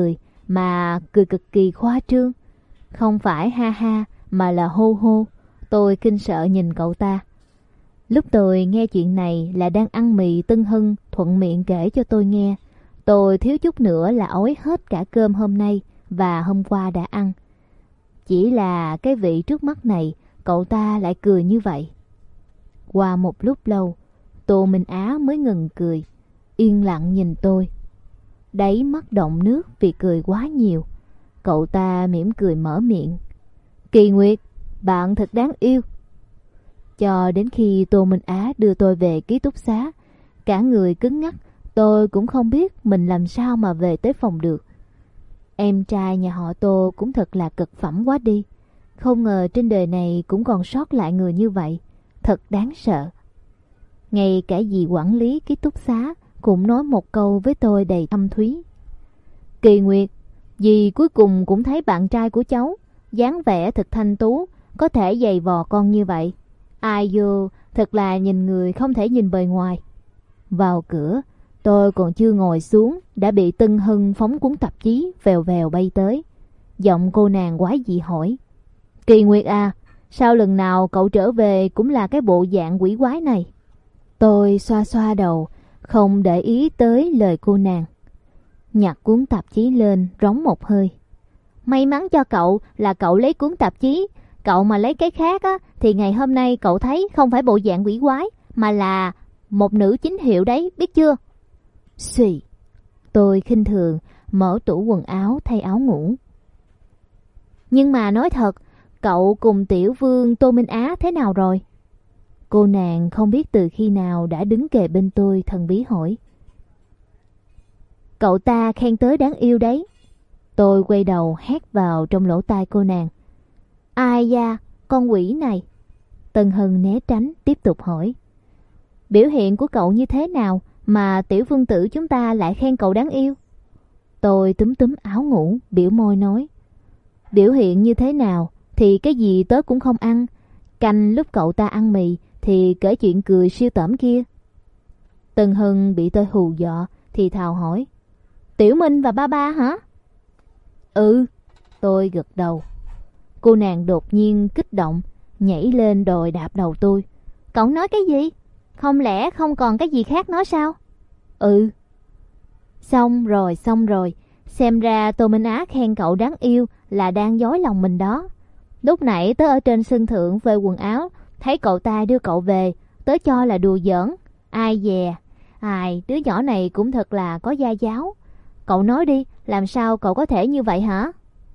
mà cười cực kỳ khoa trương. Không phải ha ha mà là hô hô. Tôi kinh sợ nhìn cậu ta. Lúc tôi nghe chuyện này là đang ăn mì, Tân Hưng thuận miệng kể cho tôi nghe. Tôi thiếu chút nữa là ói hết cả cơm hôm nay và hôm qua đã ăn. Chỉ là cái vị trước mắt này, cậu ta lại cười như vậy. Qua một lúc lâu, Tô Minh Á mới ngừng cười, yên lặng nhìn tôi. Đáy mắt đọng nước vì cười quá nhiều. Cậu ta mỉm cười mở miệng. Kỳ Nguyệt, bạn thật đáng yêu. Cho đến khi Tô Minh Á đưa tôi về ký túc xá, cả người cứng ngắc, tôi cũng không biết mình làm sao mà về tới phòng được. Em trai nhà họ Tô cũng thật là cực phẩm quá đi. Không ngờ trên đời này cũng còn sót lại người như vậy. Thật đáng sợ. Ngay cả dì quản lý ký túc xá cũng nói một câu với tôi đầy thâm thúy. Kỳ Nguyệt, dì cuối cùng cũng thấy bạn trai của cháu, dáng vẻ thật thanh tú, có thể giày vò con như vậy. Ai vô, thật là nhìn người không thể nhìn bề ngoài. Vào cửa, tôi còn chưa ngồi xuống đã bị Tân Hưng phóng cuốn tạp chí vèo vèo bay tới. Giọng cô nàng quái dị hỏi. Kỳ Nguyệt à, sao lần nào cậu trở về cũng là cái bộ dạng quỷ quái này? Tôi xoa xoa đầu, không để ý tới lời cô nàng. Nhặt cuốn tạp chí lên, rống một hơi. May mắn cho cậu là cậu lấy cuốn tạp chí. Cậu mà lấy cái khác á, thì ngày hôm nay cậu thấy không phải bộ dạng quỷ quái, mà là một nữ chính hiệu đấy, biết chưa? Xì. Tôi khinh thường mở tủ quần áo thay áo ngủ. Nhưng mà nói thật, cậu cùng tiểu vương Tô Minh Á thế nào rồi? Cô nàng không biết từ khi nào đã đứng kề bên tôi, thần bí hỏi. Cậu ta khen tới đáng yêu đấy. Tôi quay đầu hét vào trong lỗ tai cô nàng. Ai da, con quỷ này. Tân Hân né tránh tiếp tục hỏi. Biểu hiện của cậu như thế nào mà tiểu vương tử chúng ta lại khen cậu đáng yêu? Tôi túm túm áo ngủ, biểu môi nói. Biểu hiện như thế nào thì cái gì tớ cũng không ăn. Canh lúc cậu ta ăn mì thì kể chuyện cười siêu tởm kia. Tân Hân bị tôi hù dọa thì thào hỏi. Tiểu Minh và ba ba hả? Ừ, tôi gật đầu. Cô nàng đột nhiên kích động, nhảy lên đòi đạp đầu tôi. Cậu nói cái gì? Không lẽ không còn cái gì khác nói sao? Ừ. Xong rồi, xong rồi. Xem ra Tô Minh Á khen cậu đáng yêu là đang dối lòng mình đó. Lúc nãy tớ ở trên sân thượng về quần áo, thấy cậu ta đưa cậu về, tớ cho là đùa giỡn. Ai dè, ai, đứa nhỏ này cũng thật là có gia giáo. Cậu nói đi, làm sao cậu có thể như vậy hả?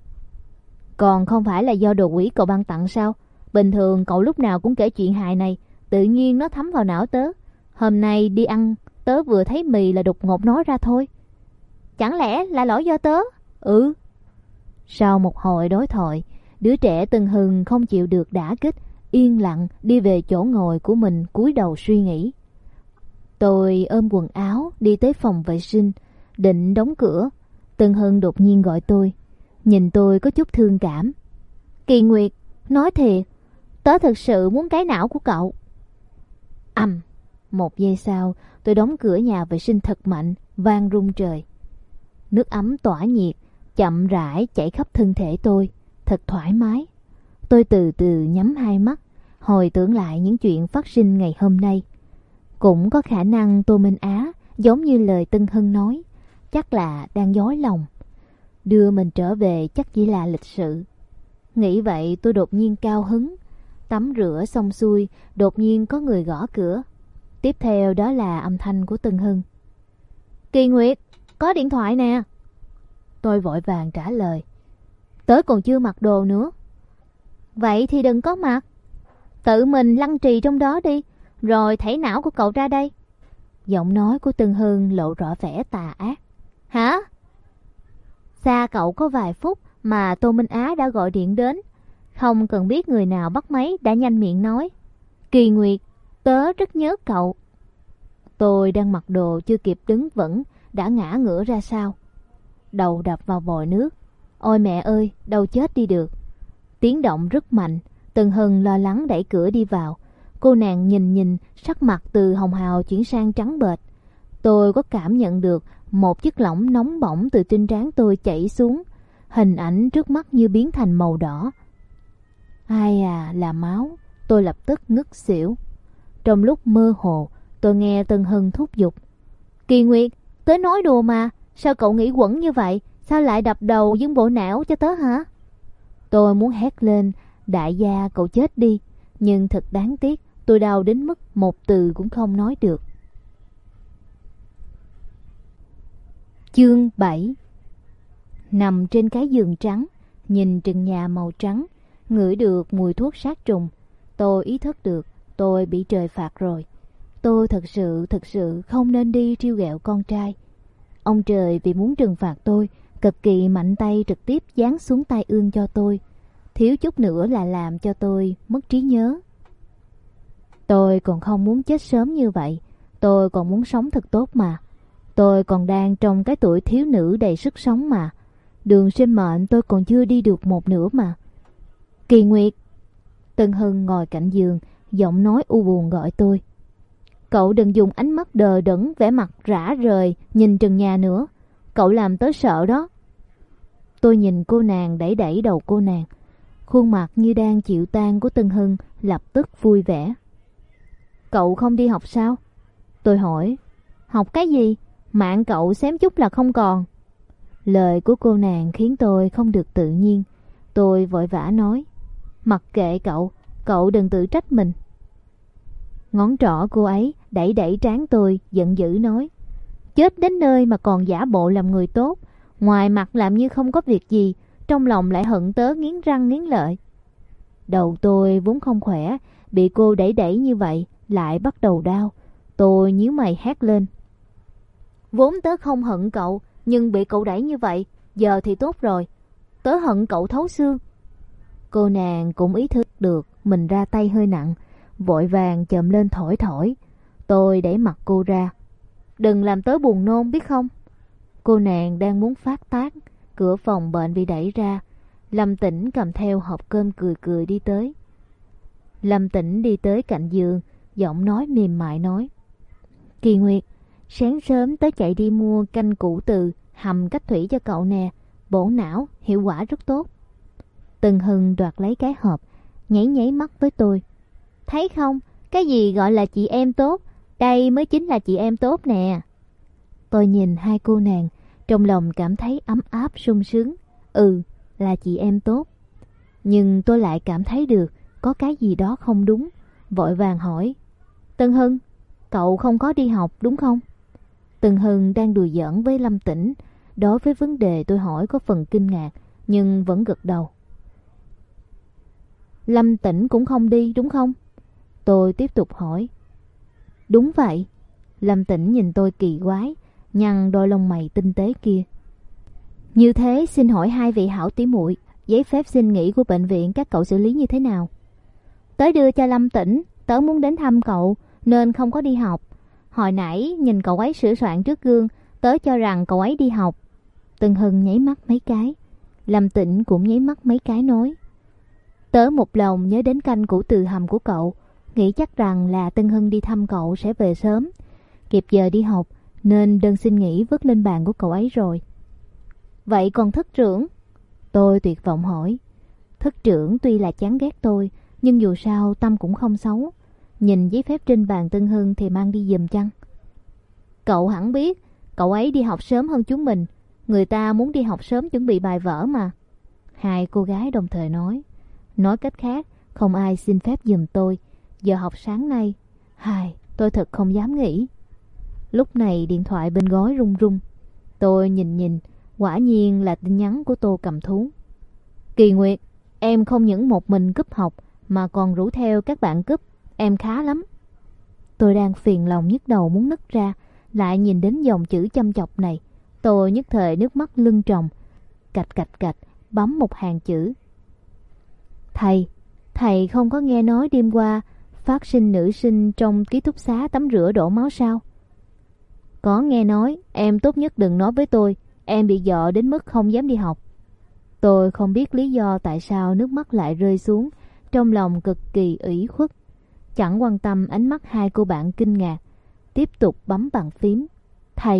Còn không phải là do đồ quỷ cậu ban tặng sao? Bình thường cậu lúc nào cũng kể chuyện hài này, tự nhiên nó thấm vào não tớ. Hôm nay đi ăn, tớ vừa thấy mì là đột ngột nói ra thôi. Chẳng lẽ là lỗi do tớ? Ừ. Sau một hồi đối thoại, đứa trẻ Tân Hưng không chịu được đả kích, yên lặng đi về chỗ ngồi của mình, cúi đầu suy nghĩ. Tôi ôm quần áo đi tới phòng vệ sinh, định đóng cửa. Tân Hưng đột nhiên gọi tôi, nhìn tôi có chút thương cảm. Kỳ Nguyệt, nói thiệt, tớ thực sự muốn cái não của cậu. Ầm, một giây sau, tôi đóng cửa nhà vệ sinh thật mạnh, vang rung trời. Nước ấm tỏa nhiệt, chậm rãi chảy khắp thân thể tôi, thật thoải mái. Tôi từ từ nhắm hai mắt, hồi tưởng lại những chuyện phát sinh ngày hôm nay. Cũng có khả năng Tô Minh Á, giống như lời Tân Hân nói, chắc là đang dối lòng. Đưa mình trở về chắc chỉ là lịch sự. Nghĩ vậy tôi đột nhiên cao hứng. Tắm rửa xong xuôi, đột nhiên có người gõ cửa. Tiếp theo đó là âm thanh của Tân Hân. Kỳ Nguyệt, có điện thoại nè. Tôi vội vàng trả lời. Tớ còn chưa mặc đồ nữa. Vậy thì đừng có mặc. Tự mình lăn trì trong đó đi, rồi thảy não của cậu ra đây. Giọng nói của Tân Hân lộ rõ vẻ tà ác. Hả? Xa cậu có vài phút mà Tô Minh Á đã gọi điện đến. Không cần biết người nào bắt máy đã nhanh miệng nói. Kỳ Nguyệt, tớ rất nhớ cậu. Tôi đang mặc đồ chưa kịp đứng vững đã ngã ngửa ra sau. Đầu đập vào vòi nước. Ôi mẹ ơi, đâu chết đi được. Tiếng động rất mạnh. Tân Hân lo lắng đẩy cửa đi vào. Cô nàng nhìn nhìn, sắc mặt từ hồng hào chuyển sang trắng bệch. Tôi có cảm nhận được một chiếc lỏng nóng bỏng từ trên trán tôi chảy xuống, hình ảnh trước mắt như biến thành màu đỏ. Ai à, là máu. Tôi lập tức ngất xỉu. Trong lúc mơ hồ, tôi nghe Tân Hưng thúc giục. Kỳ Nguyệt, tớ nói đùa mà, sao cậu nghĩ quẩn như vậy? Sao lại đập đầu với bộ não cho tớ hả? Tôi muốn hét lên, đại gia cậu chết đi, nhưng thật đáng tiếc, tôi đau đến mức một từ cũng không nói được. Chương bảy. Nằm trên cái giường trắng, nhìn trần nhà màu trắng, ngửi được mùi thuốc sát trùng, tôi ý thức được tôi bị trời phạt rồi. Tôi thật sự, thật sự không nên đi trêu ghẹo con trai. Ông trời vì muốn trừng phạt tôi, cực kỳ mạnh tay trực tiếp giáng xuống tai ương cho tôi. Thiếu chút nữa là làm cho tôi mất trí nhớ. Tôi còn không muốn chết sớm như vậy. Tôi còn muốn sống thật tốt mà. Tôi còn đang trong cái tuổi thiếu nữ đầy sức sống mà. Đường sinh mệnh tôi còn chưa đi được một nửa mà. Kỳ Nguyệt. Tân Hưng ngồi cạnh giường, giọng nói u buồn gọi tôi. Cậu đừng dùng ánh mắt đờ đẫn, vẻ mặt rã rời nhìn trần nhà nữa. Cậu làm tớ sợ đó. Tôi nhìn cô nàng đẩy đẩy đầu cô nàng. Khuôn mặt như đang chịu tan của Tân Hưng lập tức vui vẻ. Cậu không đi học sao? Tôi hỏi. Học cái gì? Mạng cậu xém chút là không còn. Lời của cô nàng khiến tôi không được tự nhiên. Tôi vội vã nói. Mặc kệ cậu, cậu đừng tự trách mình. Ngón trỏ cô ấy đẩy đẩy trán tôi, giận dữ nói. Chết đến nơi mà còn giả bộ làm người tốt, ngoài mặt làm như không có việc gì, trong lòng lại hận tớ nghiến răng nghiến lợi. Đầu tôi vốn không khỏe, bị cô đẩy đẩy như vậy lại bắt đầu đau. Tôi nhíu mày hét lên. Vốn tớ không hận cậu, nhưng bị cậu đẩy như vậy, giờ thì tốt rồi. Tớ hận cậu thấu xương. Cô nàng cũng ý thức được mình ra tay hơi nặng, vội vàng chồm lên thổi thổi. Tôi đẩy mặt cô ra. Đừng làm tớ buồn nôn biết không? Cô nàng đang muốn phát tác, cửa phòng bệnh bị đẩy ra. Lâm Tĩnh cầm theo hộp cơm cười cười đi tới. Lâm Tĩnh đi tới cạnh giường, giọng nói mềm mại nói. Kỳ Nguyệt, sáng sớm tớ chạy đi mua canh củ từ hầm cách thủy cho cậu nè, bổ não, hiệu quả rất tốt. Tân Hưng đoạt lấy cái hộp, nháy nháy mắt với tôi. Thấy không, cái gì gọi là chị em tốt, đây mới chính là chị em tốt nè. Tôi nhìn hai cô nàng, trong lòng cảm thấy ấm áp sung sướng. Ừ, là chị em tốt. Nhưng tôi lại cảm thấy được có cái gì đó không đúng, vội vàng hỏi. Tân Hưng, cậu không có đi học đúng không? Tân Hưng đang đùa giỡn với Lâm Tĩnh. Đối với vấn đề tôi hỏi có phần kinh ngạc, nhưng vẫn gật đầu. Lâm Tĩnh cũng không đi đúng không? Tôi tiếp tục hỏi. Đúng vậy. Lâm Tĩnh nhìn tôi kỳ quái, nhăn đôi lông mày tinh tế kia. Như thế xin hỏi hai vị hảo tỉ muội, giấy phép xin nghỉ của bệnh viện các cậu xử lý như thế nào? Tớ đưa cho Lâm Tĩnh, tớ muốn đến thăm cậu nên không có đi học. Hồi nãy nhìn cậu ấy sửa soạn trước gương, tớ cho rằng cậu ấy đi học. Tân Hưng nháy mắt mấy cái. Lâm Tĩnh cũng nháy mắt mấy cái nói. Tớ một lòng nhớ đến canh củ từ hầm của cậu, nghĩ chắc rằng là Tân Hưng đi thăm cậu sẽ về sớm, kịp giờ đi học, nên đơn xin nghỉ vứt lên bàn của cậu ấy rồi. Vậy còn thất trưởng? Tôi tuyệt vọng hỏi. Thất trưởng tuy là chán ghét tôi, nhưng dù sao tâm cũng không xấu. Nhìn giấy phép trên bàn Tân Hưng thì mang đi giùm chăng? Cậu hẳn biết, cậu ấy đi học sớm hơn chúng mình. Người ta muốn đi học sớm chuẩn bị bài vở mà. Hai cô gái đồng thời nói. Nói cách khác, không ai xin phép giùm tôi. Giờ học sáng nay, hài, tôi thật không dám nghĩ. Lúc này điện thoại bên gối rung rung. Tôi nhìn nhìn, quả nhiên là tin nhắn của Tô Cầm Thú. Kỳ Nguyệt, em không những một mình cúp học mà còn rủ theo các bạn cúp, em khá lắm. Tôi đang phiền lòng nhức đầu muốn nứt ra, lại nhìn đến dòng chữ chăm chọc này. Tôi nhất thời nước mắt lưng tròng, cạch cạch cạch bấm một hàng chữ. Thầy, thầy không có nghe nói đêm qua phát sinh nữ sinh trong ký túc xá tắm rửa đổ máu sao? Có nghe nói, em tốt nhất đừng nói với tôi, em bị dọa đến mức không dám đi học. Tôi không biết lý do tại sao nước mắt lại rơi xuống, trong lòng cực kỳ ủy khuất. Chẳng quan tâm ánh mắt hai cô bạn kinh ngạc, tiếp tục bấm bàn phím. Thầy,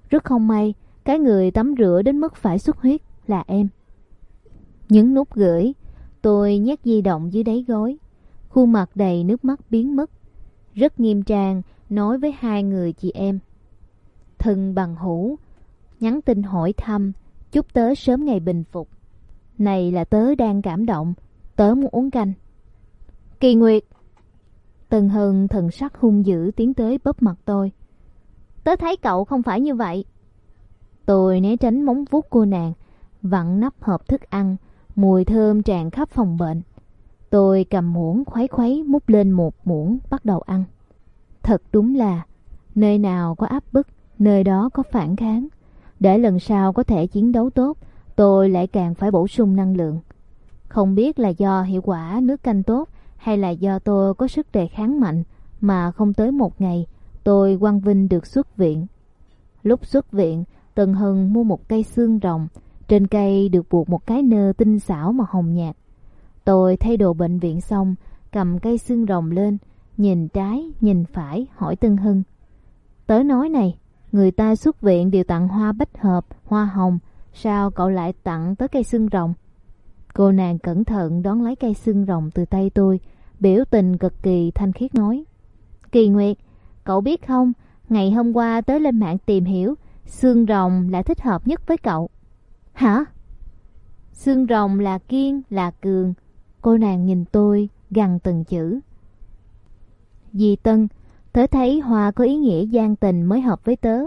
Rất không may, cái người tắm rửa đến mức phải xuất huyết là em. Nhấn nút gửi, tôi nhét di động dưới đáy gối, khuôn mặt đầy nước mắt biến mất. Rất nghiêm trang nói với hai người chị em. Thân bằng hữu, nhắn tin hỏi thăm, chúc tớ sớm ngày bình phục. Này là tớ đang cảm động, tớ muốn uống canh. Kỳ Nguyệt! Tần Hân thần sắc hung dữ tiến tới bóp mặt tôi. Tớ thấy cậu không phải như vậy. Tôi né tránh móng vuốt cô nàng, vặn nắp hộp thức ăn, mùi thơm tràn khắp phòng bệnh. Tôi cầm muỗng khuấy khuấy múc lên một muỗng bắt đầu ăn. Thật đúng là nơi nào có áp bức, nơi đó có phản kháng. Để lần sau có thể chiến đấu tốt, tôi lại càng phải bổ sung năng lượng. Không biết là do hiệu quả nước canh tốt hay là do tôi có sức đề kháng mạnh mà không tới một ngày tôi quang vinh được xuất viện. Lúc xuất viện, Tần Hân mua một cây xương rồng. Trên cây được buộc một cái nơ tinh xảo màu hồng nhạt. Tôi thay đồ bệnh viện xong, cầm cây xương rồng lên, nhìn trái, nhìn phải, hỏi Tân Hân. Tớ nói này, người ta xuất viện đều tặng hoa bách hợp, hoa hồng, sao cậu lại tặng tới cây xương rồng? Cô nàng cẩn thận đón lấy cây xương rồng từ tay tôi, biểu tình cực kỳ thanh khiết nói. Kỳ Nguyệt, cậu biết không, ngày hôm qua tớ lên mạng tìm hiểu, xương rồng là thích hợp nhất với cậu. Hả? Xương rồng là kiên, là cường. Cô nàng nhìn tôi, gằn từng chữ. Dì Tân, tớ thấy hoa có ý nghĩa gian tình mới hợp với tớ.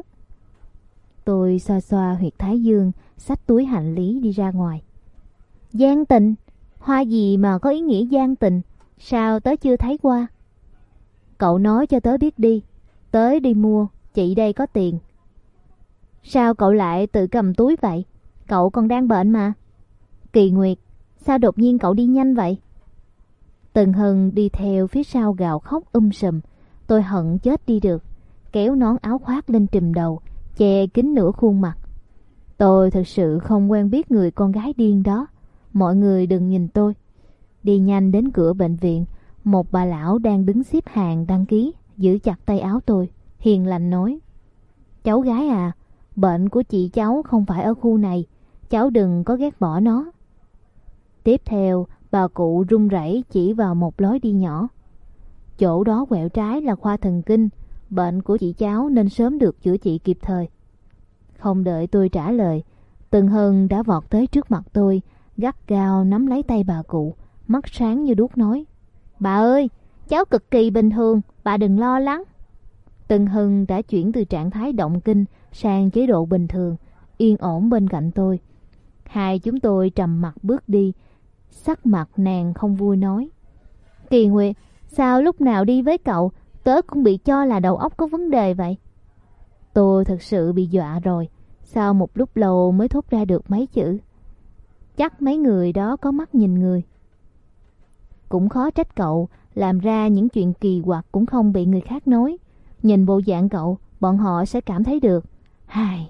Tôi xoa xoa huyệt thái dương, xách túi hành lý đi ra ngoài. Gian tình? Hoa gì mà có ý nghĩa gian tình? Sao tớ chưa thấy qua? Cậu nói cho tớ biết đi. Tớ đi mua, chị đây có tiền. Sao cậu lại tự cầm túi vậy? Cậu còn đang bệnh mà. Kỳ Nguyệt, sao đột nhiên cậu đi nhanh vậy? Tần Hân đi theo phía sau gào khóc um sùm. Tôi hận chết đi được, kéo nón áo khoác lên trùm đầu, che kín nửa khuôn mặt. Tôi thật sự không quen biết người con gái điên đó. Mọi người đừng nhìn tôi. Đi nhanh đến cửa bệnh viện, một bà lão đang đứng xếp hàng đăng ký, giữ chặt tay áo tôi, hiền lành nói. Cháu gái à, bệnh của chị cháu không phải ở khu này, cháu đừng có ghét bỏ nó. Tiếp theo, bà cụ run rẩy chỉ vào một lối đi nhỏ. Chỗ đó quẹo trái là khoa thần kinh, bệnh của chị cháu nên sớm được chữa trị kịp thời. Không đợi tôi trả lời, Tần Hân đã vọt tới trước mặt tôi, gắt gao nắm lấy tay bà cụ, mắt sáng như đuốc nói. Bà ơi, cháu cực kỳ bình thường, bà đừng lo lắng. Tần Hân đã chuyển từ trạng thái động kinh sang chế độ bình thường, yên ổn bên cạnh tôi. Hai chúng tôi trầm mặc bước đi, sắc mặt nàng không vui nói. Kỳ Nguyệt, sao lúc nào đi với cậu, tớ cũng bị cho là đầu óc có vấn đề vậy? Tôi thật sự bị dọa rồi, sau một lúc lâu mới thốt ra được mấy chữ. Chắc mấy người đó có mắt nhìn người. Cũng khó trách cậu, làm ra những chuyện kỳ quặc cũng không bị người khác nói. Nhìn bộ dạng cậu, bọn họ sẽ cảm thấy được. Hài.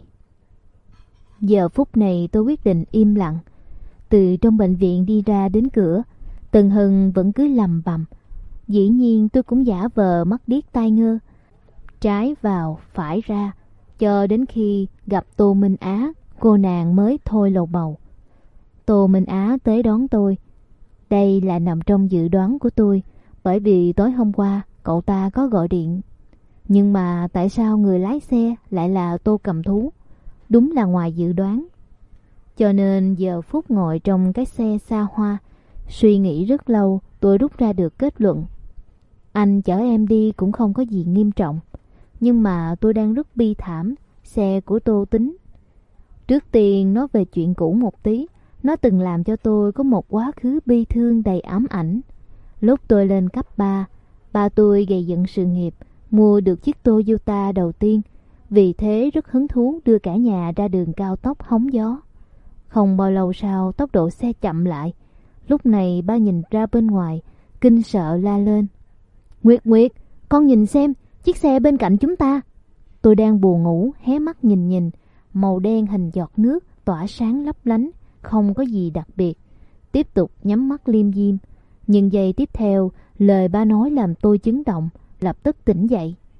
Giờ phút này tôi quyết định im lặng. Từ trong bệnh viện đi ra đến cửa, Tần Hân vẫn cứ lầm bầm. Dĩ nhiên tôi cũng giả vờ mắt điếc tai ngơ. Trái vào, phải ra, cho đến khi gặp Tô Minh Á, cô nàng mới thôi lầu bầu. Tô Minh Á tới đón tôi. Đây là nằm trong dự đoán của tôi, bởi vì tối hôm qua cậu ta có gọi điện. Nhưng mà tại sao người lái xe lại là Tô Cầm Thú? Đúng là ngoài dự đoán. Cho nên giờ phút ngồi trong cái xe xa hoa, suy nghĩ rất lâu, tôi rút ra được kết luận. Anh chở em đi cũng không có gì nghiêm trọng. Nhưng mà tôi đang rất bi thảm. Xe của Tô Tính. Trước tiên nói về chuyện cũ một tí. Nó từng làm cho tôi có một quá khứ bi thương đầy ám ảnh. Lúc tôi lên cấp ba, ba tôi gây dựng sự nghiệp, mua được chiếc Toyota đầu tiên. Vì thế rất hứng thú đưa cả nhà ra đường cao tốc hóng gió. Không bao lâu sau, tốc độ xe chậm lại. Lúc này ba nhìn ra bên ngoài, kinh sợ la lên. Nguyệt Nguyệt, con nhìn xem, chiếc xe bên cạnh chúng ta. Tôi đang buồn ngủ, hé mắt nhìn nhìn. Màu đen hình giọt nước, tỏa sáng lấp lánh, không có gì đặc biệt. Tiếp tục nhắm mắt liêm diêm. Nhưng giây tiếp theo, lời ba nói làm tôi chấn động, lập tức tỉnh dậy.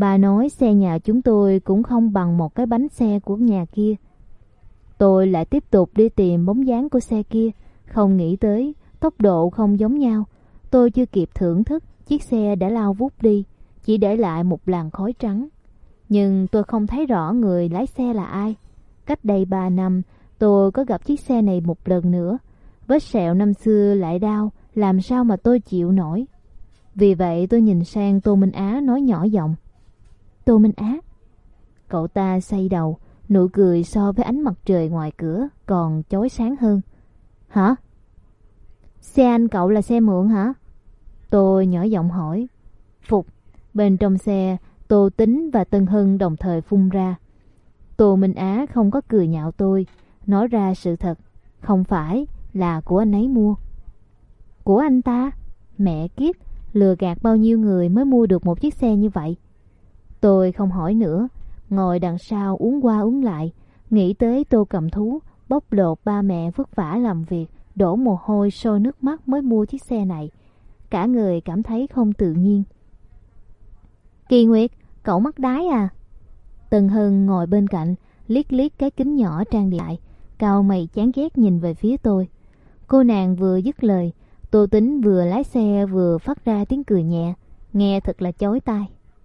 Bà nói xe nhà chúng tôi cũng không bằng một cái bánh xe của nhà kia. Tôi lại tiếp tục đi tìm bóng dáng của xe kia, không nghĩ tới tốc độ không giống nhau. Tôi chưa kịp thưởng thức, chiếc xe đã lao vút đi, chỉ để lại một làn khói trắng. Nhưng tôi không thấy rõ người lái xe là ai. Cách đây ba năm, tôi có gặp chiếc xe này một lần nữa. Vết sẹo năm xưa lại đau, làm sao mà tôi chịu nổi. Vì vậy tôi nhìn sang Tô Minh Á nói nhỏ giọng. Tô Minh Á. Cậu ta xoay đầu, nụ cười so với ánh mặt trời ngoài cửa còn chói sáng hơn. Hả? Xe anh cậu là xe mượn hả? Tôi nhỏ giọng hỏi. Phục. Bên trong xe, Tô Tính và Tân Hưng đồng thời phun ra. Tô Minh Á không có cười nhạo tôi, nói ra sự thật. Không phải, là của anh ấy mua. Của anh ta? Mẹ kiếp, lừa gạt bao nhiêu người mới mua được một chiếc xe như vậy. Tôi không hỏi nữa, ngồi đằng sau uống qua uống lại, nghĩ tới Tô Cầm Thú bóc lột ba mẹ vất vả làm việc, đổ mồ hôi sôi nước mắt mới mua chiếc xe này. Cả người cảm thấy không tự nhiên. Kỳ Nguyệt, cậu mắc đái à? Tân Hưng ngồi bên cạnh, liếc liếc cái kính nhỏ trang điện lại, cau mày chán ghét nhìn về phía tôi. Cô nàng vừa dứt lời, Tô Tính vừa lái xe vừa phát ra tiếng cười nhẹ, nghe thật là chói tai.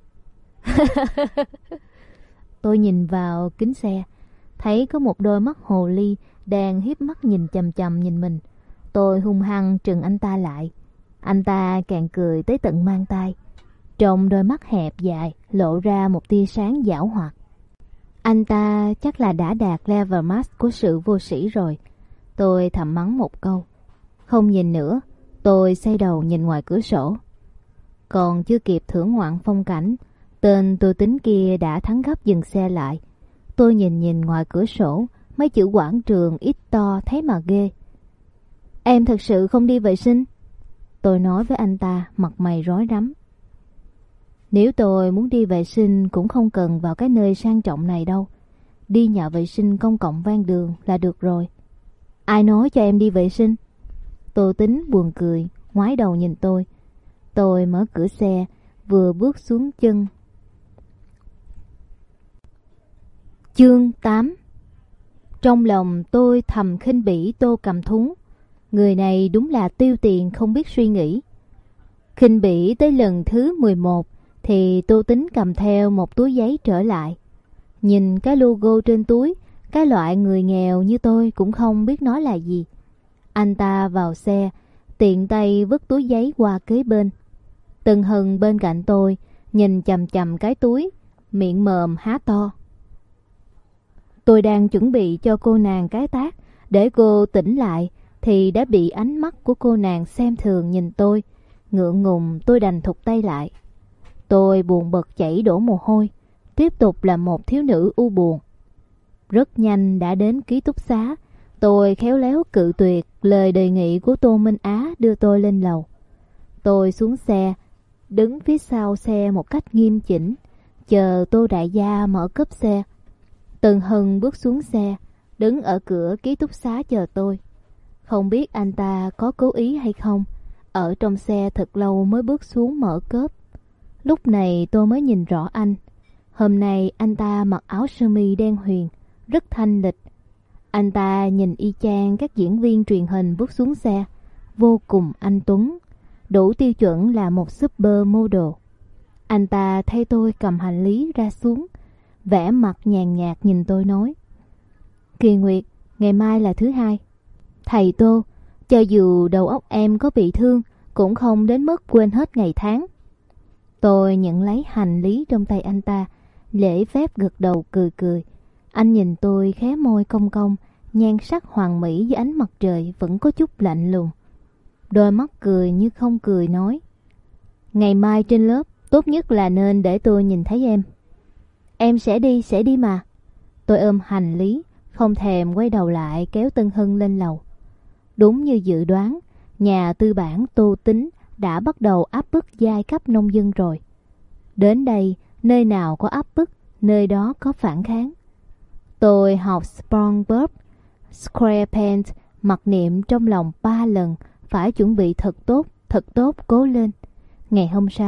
Tôi nhìn vào kính xe, thấy có một đôi mắt hồ ly đang hiếp mắt nhìn chằm chằm nhìn mình. Tôi hung hăng trừng anh ta lại. Anh ta càng cười tới tận mang tai. Trong đôi mắt hẹp dài lộ ra một tia sáng giảo hoạt. Anh ta chắc là đã đạt level max của sự vô sĩ rồi. Tôi thầm mắng một câu. Không nhìn nữa, tôi xoay đầu nhìn ngoài cửa sổ. Còn chưa kịp thưởng ngoạn phong cảnh, tên Tô Tính kia đã thắng gấp dừng xe lại. Tôi nhìn nhìn ngoài cửa sổ, mấy chữ quảng trường ít to thấy mà ghê. Em thật sự không đi vệ sinh? Tôi nói với anh ta, mặt mày rối rắm. Nếu tôi muốn đi vệ sinh cũng không cần vào cái nơi sang trọng này đâu. Đi nhà vệ sinh công cộng ven đường là được rồi. Ai nói cho em đi vệ sinh? Tô Tính buồn cười, ngoái đầu nhìn tôi. Tôi mở cửa xe, vừa bước xuống chân. Chương tám. Trong lòng tôi thầm khinh bỉ Tô Cầm Thú. Người này đúng là tiêu tiền không biết suy nghĩ. Khinh bỉ tới lần thứ mười một thì Tô Tính cầm theo một túi giấy trở lại. Nhìn cái logo trên túi, cái loại người nghèo như tôi cũng không biết nói là gì. Anh ta vào xe, tiện tay vứt túi giấy qua kế bên. Tân Hưng bên cạnh tôi nhìn chằm chằm cái túi, miệng mồm há to. Tôi đang chuẩn bị cho cô nàng cái tát để cô tỉnh lại thì đã bị ánh mắt của cô nàng xem thường nhìn tôi. Ngượng ngùng tôi đành thụt tay lại. Tôi buồn bực chảy đổ mồ hôi, tiếp tục là một thiếu nữ u buồn. Rất nhanh đã đến ký túc xá. Tôi khéo léo cự tuyệt lời đề nghị của Tô Minh Á đưa tôi lên lầu. Tôi xuống xe, đứng phía sau xe một cách nghiêm chỉnh, chờ Tô đại gia mở cốp xe. Tân Hưng bước xuống xe, đứng ở cửa ký túc xá chờ tôi. Không biết anh ta có cố ý hay không, ở trong xe thật lâu mới bước xuống mở cốp. Lúc này tôi mới nhìn rõ anh. Hôm nay anh ta mặc áo sơ mi đen huyền, rất thanh lịch. Anh ta nhìn y chang các diễn viên truyền hình bước xuống xe, vô cùng anh tuấn, đủ tiêu chuẩn là một super model. Anh ta thay tôi cầm hành lý ra xuống, vẻ mặt nhàn nhạt nhìn tôi nói. Kỳ Nguyệt, ngày mai là thứ hai. Thầy Tô, cho dù đầu óc em có bị thương, cũng không đến mức quên hết ngày tháng. Tôi nhận lấy hành lý trong tay anh ta, lễ phép gật đầu cười cười. Anh nhìn tôi khé môi cong cong, nhan sắc hoàn mỹ dưới ánh mặt trời vẫn có chút lạnh lùng. Đôi mắt cười như không cười nói. Ngày mai trên lớp, tốt nhất là nên để tôi nhìn thấy em. Em sẽ đi, sẽ đi mà. Tôi ôm hành lý, không thèm quay đầu lại kéo Tân Hưng lên lầu. Đúng như dự đoán, nhà tư bản Tô Tính đã bắt đầu áp bức giai cấp nông dân rồi. Đến đây, nơi nào có áp bức, nơi đó có phản kháng. Tôi học SpongeBob SquarePants, mặc niệm trong lòng ba lần, phải chuẩn bị thật tốt, thật tốt, cố lên. Ngày hôm sau,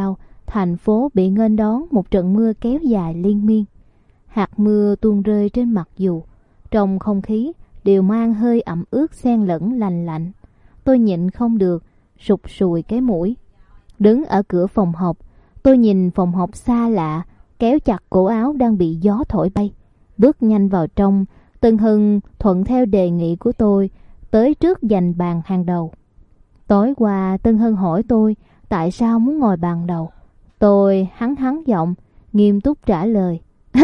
Thành phố bị nghênh đón một trận mưa kéo dài liên miên. Hạt mưa tuôn rơi trên mặt dù, trong không khí đều mang hơi ẩm ướt xen lẫn lành lạnh. Tôi nhịn không được, sụt sùi cái mũi. Đứng ở cửa phòng học, tôi nhìn phòng học xa lạ, kéo chặt cổ áo đang bị gió thổi bay. Bước nhanh vào trong, Tân Hưng thuận theo đề nghị của tôi, tới trước giành bàn hàng đầu. Tối qua Tân Hưng hỏi tôi tại sao muốn ngồi bàn đầu. Tôi hắng hắng giọng, nghiêm túc trả lời.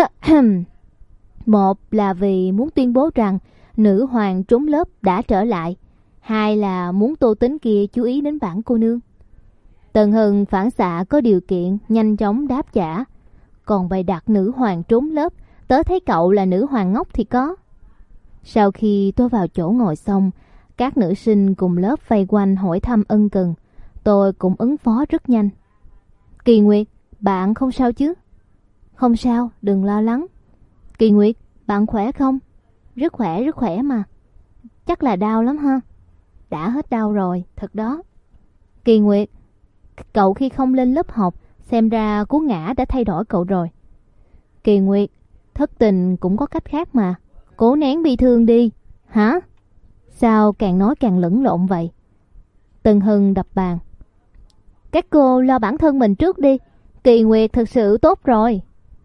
Một là vì muốn tuyên bố rằng nữ hoàng trốn lớp đã trở lại. Hai là muốn Tô Tính kia chú ý đến bản cô nương. Tân Hưng phản xạ có điều kiện, nhanh chóng đáp trả. Còn bày đặt nữ hoàng trốn lớp, tớ thấy cậu là nữ hoàng ngốc thì có. Sau khi tôi vào chỗ ngồi xong, các nữ sinh cùng lớp vây quanh hỏi thăm ân cần. Tôi cũng ứng phó rất nhanh. Kỳ Nguyệt, bạn không sao chứ? Không sao, đừng lo lắng. Kỳ Nguyệt, bạn khỏe không? Rất khỏe, rất khỏe mà. Chắc là đau lắm ha? Đã hết đau rồi, thật đó. Kỳ Nguyệt, cậu khi không lên lớp học, xem ra cú ngã đã thay đổi cậu rồi. Kỳ Nguyệt, thất tình cũng có cách khác mà. Cố nén bi thương đi. Hả? Sao càng nói càng lẫn lộn vậy? Tân Hưng đập bàn. Các cô lo bản thân mình trước đi. Kỳ Nguyệt thực sự tốt rồi.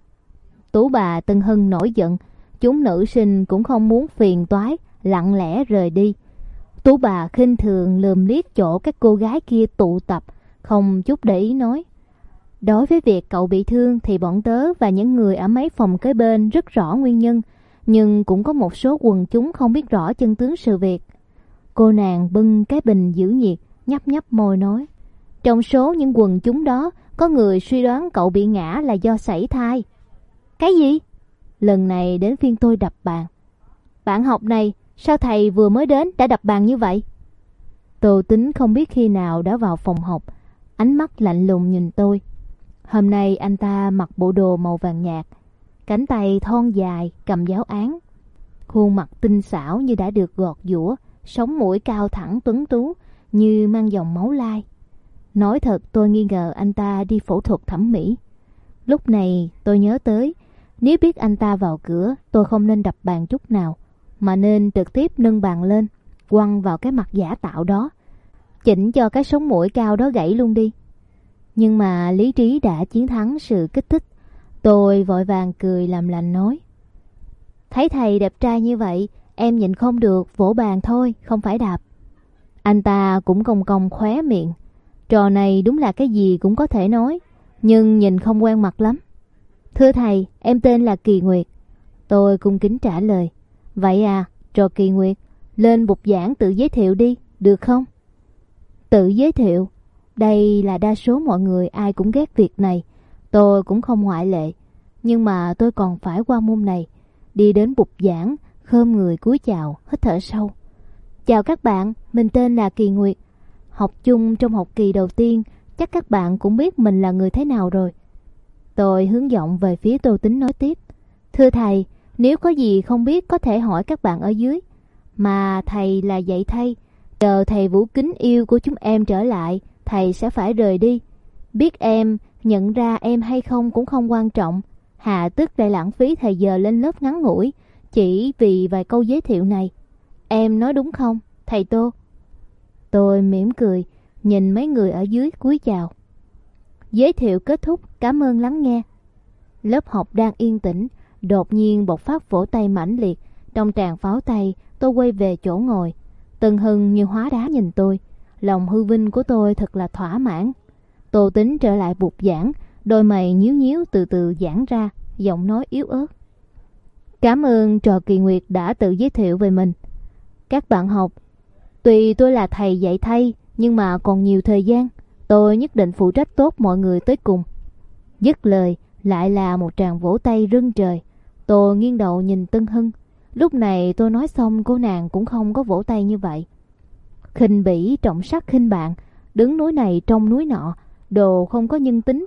Tú bà Tân Hưng nổi giận. Chúng nữ sinh cũng không muốn phiền toái, lặng lẽ rời đi. Tú bà khinh thường lườm liếc chỗ các cô gái kia tụ tập, không chút để ý nói. Đối với việc cậu bị thương thì bọn tớ và những người ở mấy phòng kế bên rất rõ nguyên nhân, nhưng cũng có một số quần chúng không biết rõ chân tướng sự việc. Cô nàng bưng cái bình giữ nhiệt, nhấp nhấp môi nói. Trong số những quần chúng đó, có người suy đoán cậu bị ngã là do sảy thai. Cái gì? Lần này đến phiên tôi đập bàn. Bạn học này, sao thầy vừa mới đến đã đập bàn như vậy? Tô Tính không biết khi nào đã vào phòng học, ánh mắt lạnh lùng nhìn tôi. Hôm nay anh ta mặc bộ đồ màu vàng nhạt, cánh tay thon dài cầm giáo án, khuôn mặt tinh xảo như đã được gọt giũa, sống mũi cao thẳng tuấn tú như mang dòng máu lai. Nói thật, tôi nghi ngờ anh ta đi phẫu thuật thẩm mỹ. Lúc này tôi nhớ tới, nếu biết anh ta vào cửa, tôi không nên đập bàn chút nào, mà nên trực tiếp nâng bàn lên, quăng vào cái mặt giả tạo đó, chỉnh cho cái sống mũi cao đó gãy luôn đi. Nhưng mà lý trí đã chiến thắng sự kích thích. Tôi vội vàng cười làm lành nói. Thấy thầy đẹp trai như vậy, em nhịn không được vỗ bàn thôi, không phải đạp. Anh ta cũng cong cong khóe miệng. Trò này đúng là cái gì cũng có thể nói, nhưng nhìn không quen mặt lắm. Thưa thầy, em tên là Kỳ Nguyệt. Tôi cung kính trả lời. Vậy à, trò Kỳ Nguyệt, lên bục giảng tự giới thiệu đi, được không? Tự giới thiệu? Đây là đa số mọi người ai cũng ghét việc này. Tôi cũng không ngoại lệ. Nhưng mà tôi còn phải qua môn này. Đi đến bục giảng, khom người cúi chào, hít thở sâu. Chào các bạn, mình tên là Kỳ Nguyệt. Học chung trong học kỳ đầu tiên, chắc các bạn cũng biết mình là người thế nào rồi. Tôi hướng giọng về phía Tô Tính nói tiếp. Thưa thầy, nếu có gì không biết có thể hỏi các bạn ở dưới. Mà thầy là dạy thay. Chờ thầy Vũ kính yêu của chúng em trở lại, thầy sẽ phải rời đi. Biết em nhận ra em hay không cũng không quan trọng. Hà tức lại lãng phí thời giờ lên lớp ngắn ngủi chỉ vì vài câu giới thiệu này. Em nói đúng không, thầy Tô? Tôi mỉm cười, nhìn mấy người ở dưới cúi chào. Giới thiệu kết thúc, cảm ơn lắng nghe. Lớp học đang yên tĩnh, đột nhiên bộc phát vỗ tay mãnh liệt. Trong tràng pháo tay, tôi quay về chỗ ngồi. Tân Hưng như hóa đá nhìn tôi. Lòng hư vinh của tôi thật là thỏa mãn. Tô Tính trở lại bục giảng, đôi mày nhíu nhíu từ từ giãn ra, giọng nói yếu ớt. Cảm ơn trò Kỳ Nguyệt đã tự giới thiệu về mình. Các bạn học, tuy tôi là thầy dạy thay, nhưng mà còn nhiều thời gian, tôi nhất định phụ trách tốt mọi người tới cùng. Dứt lời, lại là một tràng vỗ tay rưng trời. Tôi nghiêng đầu nhìn Tân Hưng. Lúc này tôi nói xong, cô nàng cũng không có vỗ tay như vậy. Khinh bỉ trọng sắc khinh bạn, đứng núi này trông núi nọ, đồ không có nhân tính.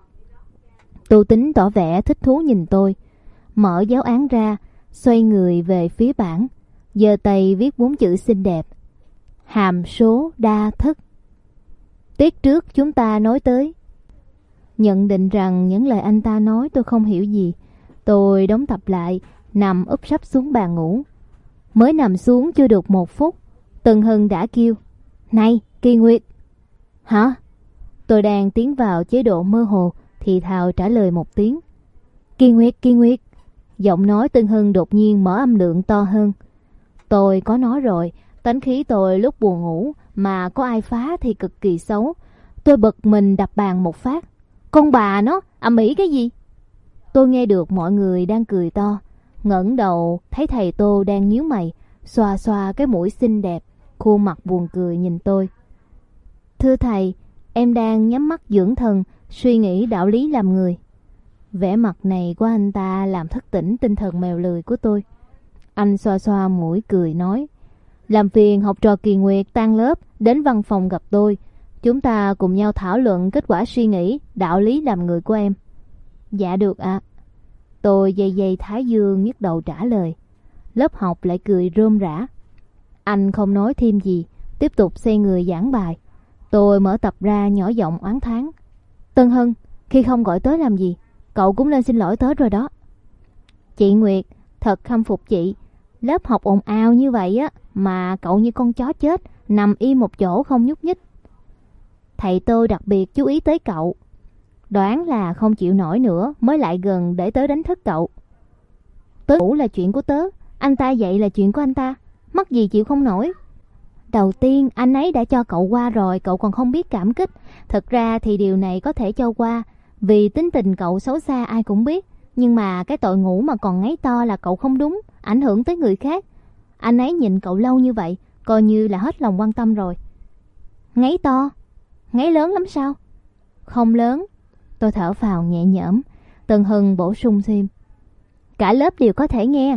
Tô Tính tỏ vẻ thích thú nhìn tôi, mở giáo án ra, xoay người về phía bảng, giơ tay viết bốn chữ xinh đẹp: hàm số đa thức. Tiết trước chúng ta nói tới Nhận định rằng những lời anh ta nói tôi không hiểu gì, tôi đóng tập lại, nằm úp sấp xuống bàn ngủ. Mới nằm xuống chưa được một phút, Tân Hân đã kêu: "Này, Kỳ Nguyệt!" "Hả?" Tôi đang tiến vào chế độ mơ hồ, thì thào trả lời một tiếng. "Kỳ Nguyệt, Kỳ Nguyệt!" Giọng nói Tân Hân đột nhiên mở âm lượng to hơn. Tôi có nói rồi, tánh khí tôi lúc buồn ngủ mà có ai phá thì cực kỳ xấu. Tôi bực mình đập bàn một phát. "Con bà nó, ầm ĩ cái gì?" Tôi nghe được mọi người đang cười to, ngẩng đầu thấy thầy Tô đang nhíu mày, xoa xoa cái mũi xinh đẹp, khuôn mặt buồn cười nhìn tôi. "Thưa thầy, em đang nhắm mắt dưỡng thần, suy nghĩ đạo lý làm người." Vẻ mặt này của anh ta làm thức tỉnh tinh thần mèo lười của tôi. Anh xoa xoa mũi cười nói: "Làm phiền học trò Kỳ Nguyệt tan lớp đến văn phòng gặp tôi. Chúng ta cùng nhau thảo luận kết quả suy nghĩ đạo lý làm người của em." "Dạ được ạ." Tôi dây dây thái dương nhức đầu trả lời. Lớp học lại cười rôm rã. Anh không nói thêm gì, tiếp tục xoay người giảng bài. Tôi mở tập ra nhỏ giọng oán thán: "Tân Hân, khi không gọi tớ làm gì, cậu cũng nên xin lỗi tớ rồi đó." "Chị Nguyệt, thật khâm phục chị. Lớp học ồn ào như vậy á mà cậu như con chó chết, nằm im một chỗ không nhúc nhích. Thầy tôi đặc biệt chú ý tới cậu. Đoán là không chịu nổi nữa mới lại gần để tớ đánh thức cậu. Tớ ngủ là chuyện của tớ, anh ta dậy là chuyện của anh ta, mắc gì chịu không nổi. Đầu tiên anh ấy đã cho cậu qua rồi, cậu còn không biết cảm kích. Thật ra thì điều này có thể cho qua, vì tính tình cậu xấu xa ai cũng biết. Nhưng mà cái tội ngủ mà còn ngáy to là cậu không đúng, ảnh hưởng tới người khác. Anh ấy nhìn cậu lâu như vậy, coi như là hết lòng quan tâm rồi." "Ngáy to? Ngáy lớn lắm sao?" "Không lớn." Tôi thở phào nhẹ nhõm. Tân Hân bổ sung thêm: "Cả lớp đều có thể nghe."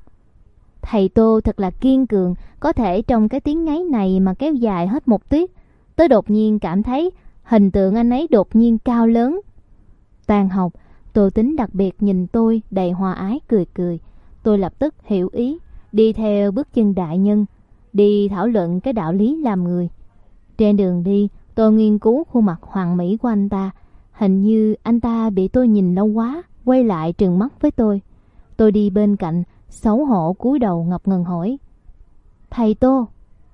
Thầy Tô thật là kiên cường, có thể trong cái tiếng ngáy này mà kéo dài hết một tiết. Tôi đột nhiên cảm thấy hình tượng anh ấy đột nhiên cao lớn. Tan học, Tô Tính đặc biệt nhìn tôi đầy hòa ái cười cười. Tôi lập tức hiểu ý, đi theo bước chân đại nhân, đi thảo luận cái đạo lý làm người. Trên đường đi, tôi nghiên cứu khuôn mặt hoàn mỹ của anh ta. Hình như anh ta bị tôi nhìn lâu quá, quay lại trừng mắt với tôi. Tôi đi bên cạnh, xấu hổ cúi đầu ngập ngừng hỏi: "Thầy Tô,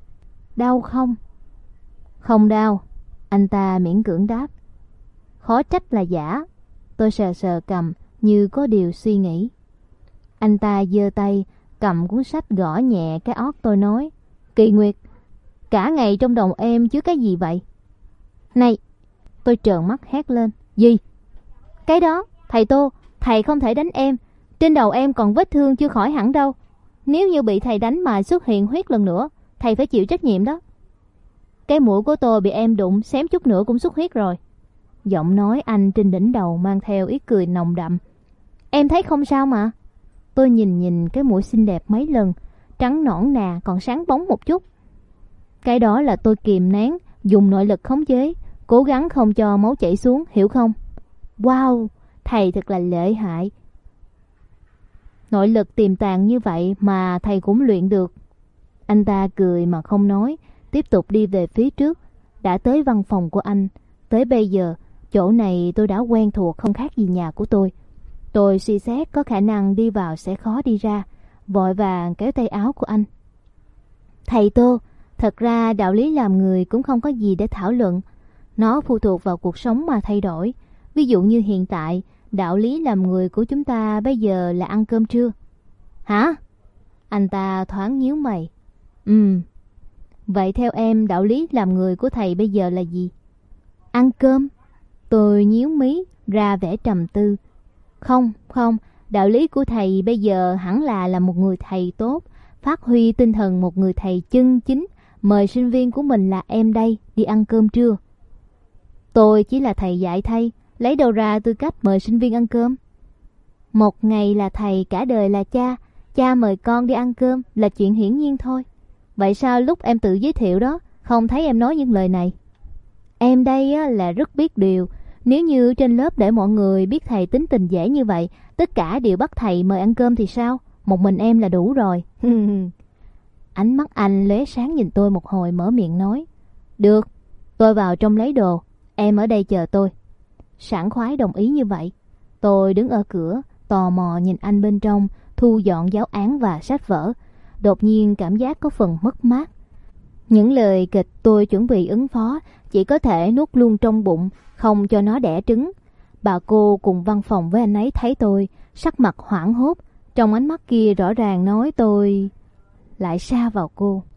đau không?" "Không đau." Anh ta miễn cưỡng đáp. "Khó trách là giả." Tôi sờ sờ cằm như có điều suy nghĩ. Anh ta giơ tay cầm cuốn sách gõ nhẹ cái ót tôi nói: "Kỳ Nguyệt, cả ngày trong đầu em chứa cái gì vậy?" "Này!" Tôi trợn mắt hét lên. "Gì?" "Cái đó, thầy Tô, thầy không thể đánh em. Trên đầu em còn vết thương chưa khỏi hẳn đâu. Nếu như bị thầy đánh mà xuất hiện huyết lần nữa, thầy phải chịu trách nhiệm đó." "Cái mũi của tôi bị em đụng xém chút nữa cũng xuất huyết rồi." Giọng nói anh trên đỉnh đầu mang theo ý cười nồng đậm. "Em thấy không sao mà." Tôi nhìn nhìn cái mũi xinh đẹp mấy lần, trắng nõn nà còn sáng bóng một chút. "Cái đó là tôi kìm nén, dùng nội lực khống chế, cố gắng không cho máu chảy xuống, hiểu không?" "Wow, thầy thật là lợi hại. Nội lực tiềm tàng như vậy mà thầy cũng luyện được." Anh ta cười mà không nói, tiếp tục đi về phía trước. Đã tới văn phòng của anh. Tới bây giờ, chỗ này tôi đã quen thuộc không khác gì nhà của tôi. Tôi suy xét có khả năng đi vào sẽ khó đi ra, vội vàng kéo tay áo của anh. "Thầy Tô, thật ra đạo lý làm người cũng không có gì để thảo luận. Nó phụ thuộc vào cuộc sống mà thay đổi. Ví dụ như hiện tại, đạo lý làm người của chúng ta bây giờ là ăn cơm trưa." "Hả?" Anh ta thoáng nhíu mày. "Ừm. Vậy theo em đạo lý làm người của thầy bây giờ là gì?" "Ăn cơm." Tôi nhíu mí ra vẻ trầm tư. Không, không, đạo lý của thầy bây giờ hẳn là là một người thầy tốt, phát huy tinh thần một người thầy chân chính, mời sinh viên của mình là em đây đi ăn cơm trưa." "Tôi chỉ là thầy dạy thay, lấy đâu ra tư cách mời sinh viên ăn cơm?" "Một ngày là thầy, cả đời là cha, cha mời con đi ăn cơm là chuyện hiển nhiên thôi. Vậy sao lúc em tự giới thiệu đó, không thấy em nói những lời này?" "Em đây á, là rất biết điều. Nếu như trên lớp để mọi người biết thầy tính tình dễ như vậy, tất cả đều bắt thầy mời ăn cơm thì sao? Một mình em là đủ rồi." Ánh mắt anh lóe sáng nhìn tôi một hồi, mở miệng nói: "Được, tôi vào trong lấy đồ, em ở đây chờ tôi." sảng khoái đồng ý như vậy. Tôi đứng ở cửa, tò mò nhìn anh bên trong, thu dọn giáo án và sách vở. Đột nhiên cảm giác có phần mất mát. Những lời kịch tôi chuẩn bị ứng phó chỉ có thể nuốt luôn trong bụng, không cho nó đẻ trứng. Bà cô cùng văn phòng với anh ấy thấy tôi, sắc mặt hoảng hốt. Trong ánh mắt kia rõ ràng nói tôi lại sa vào cô.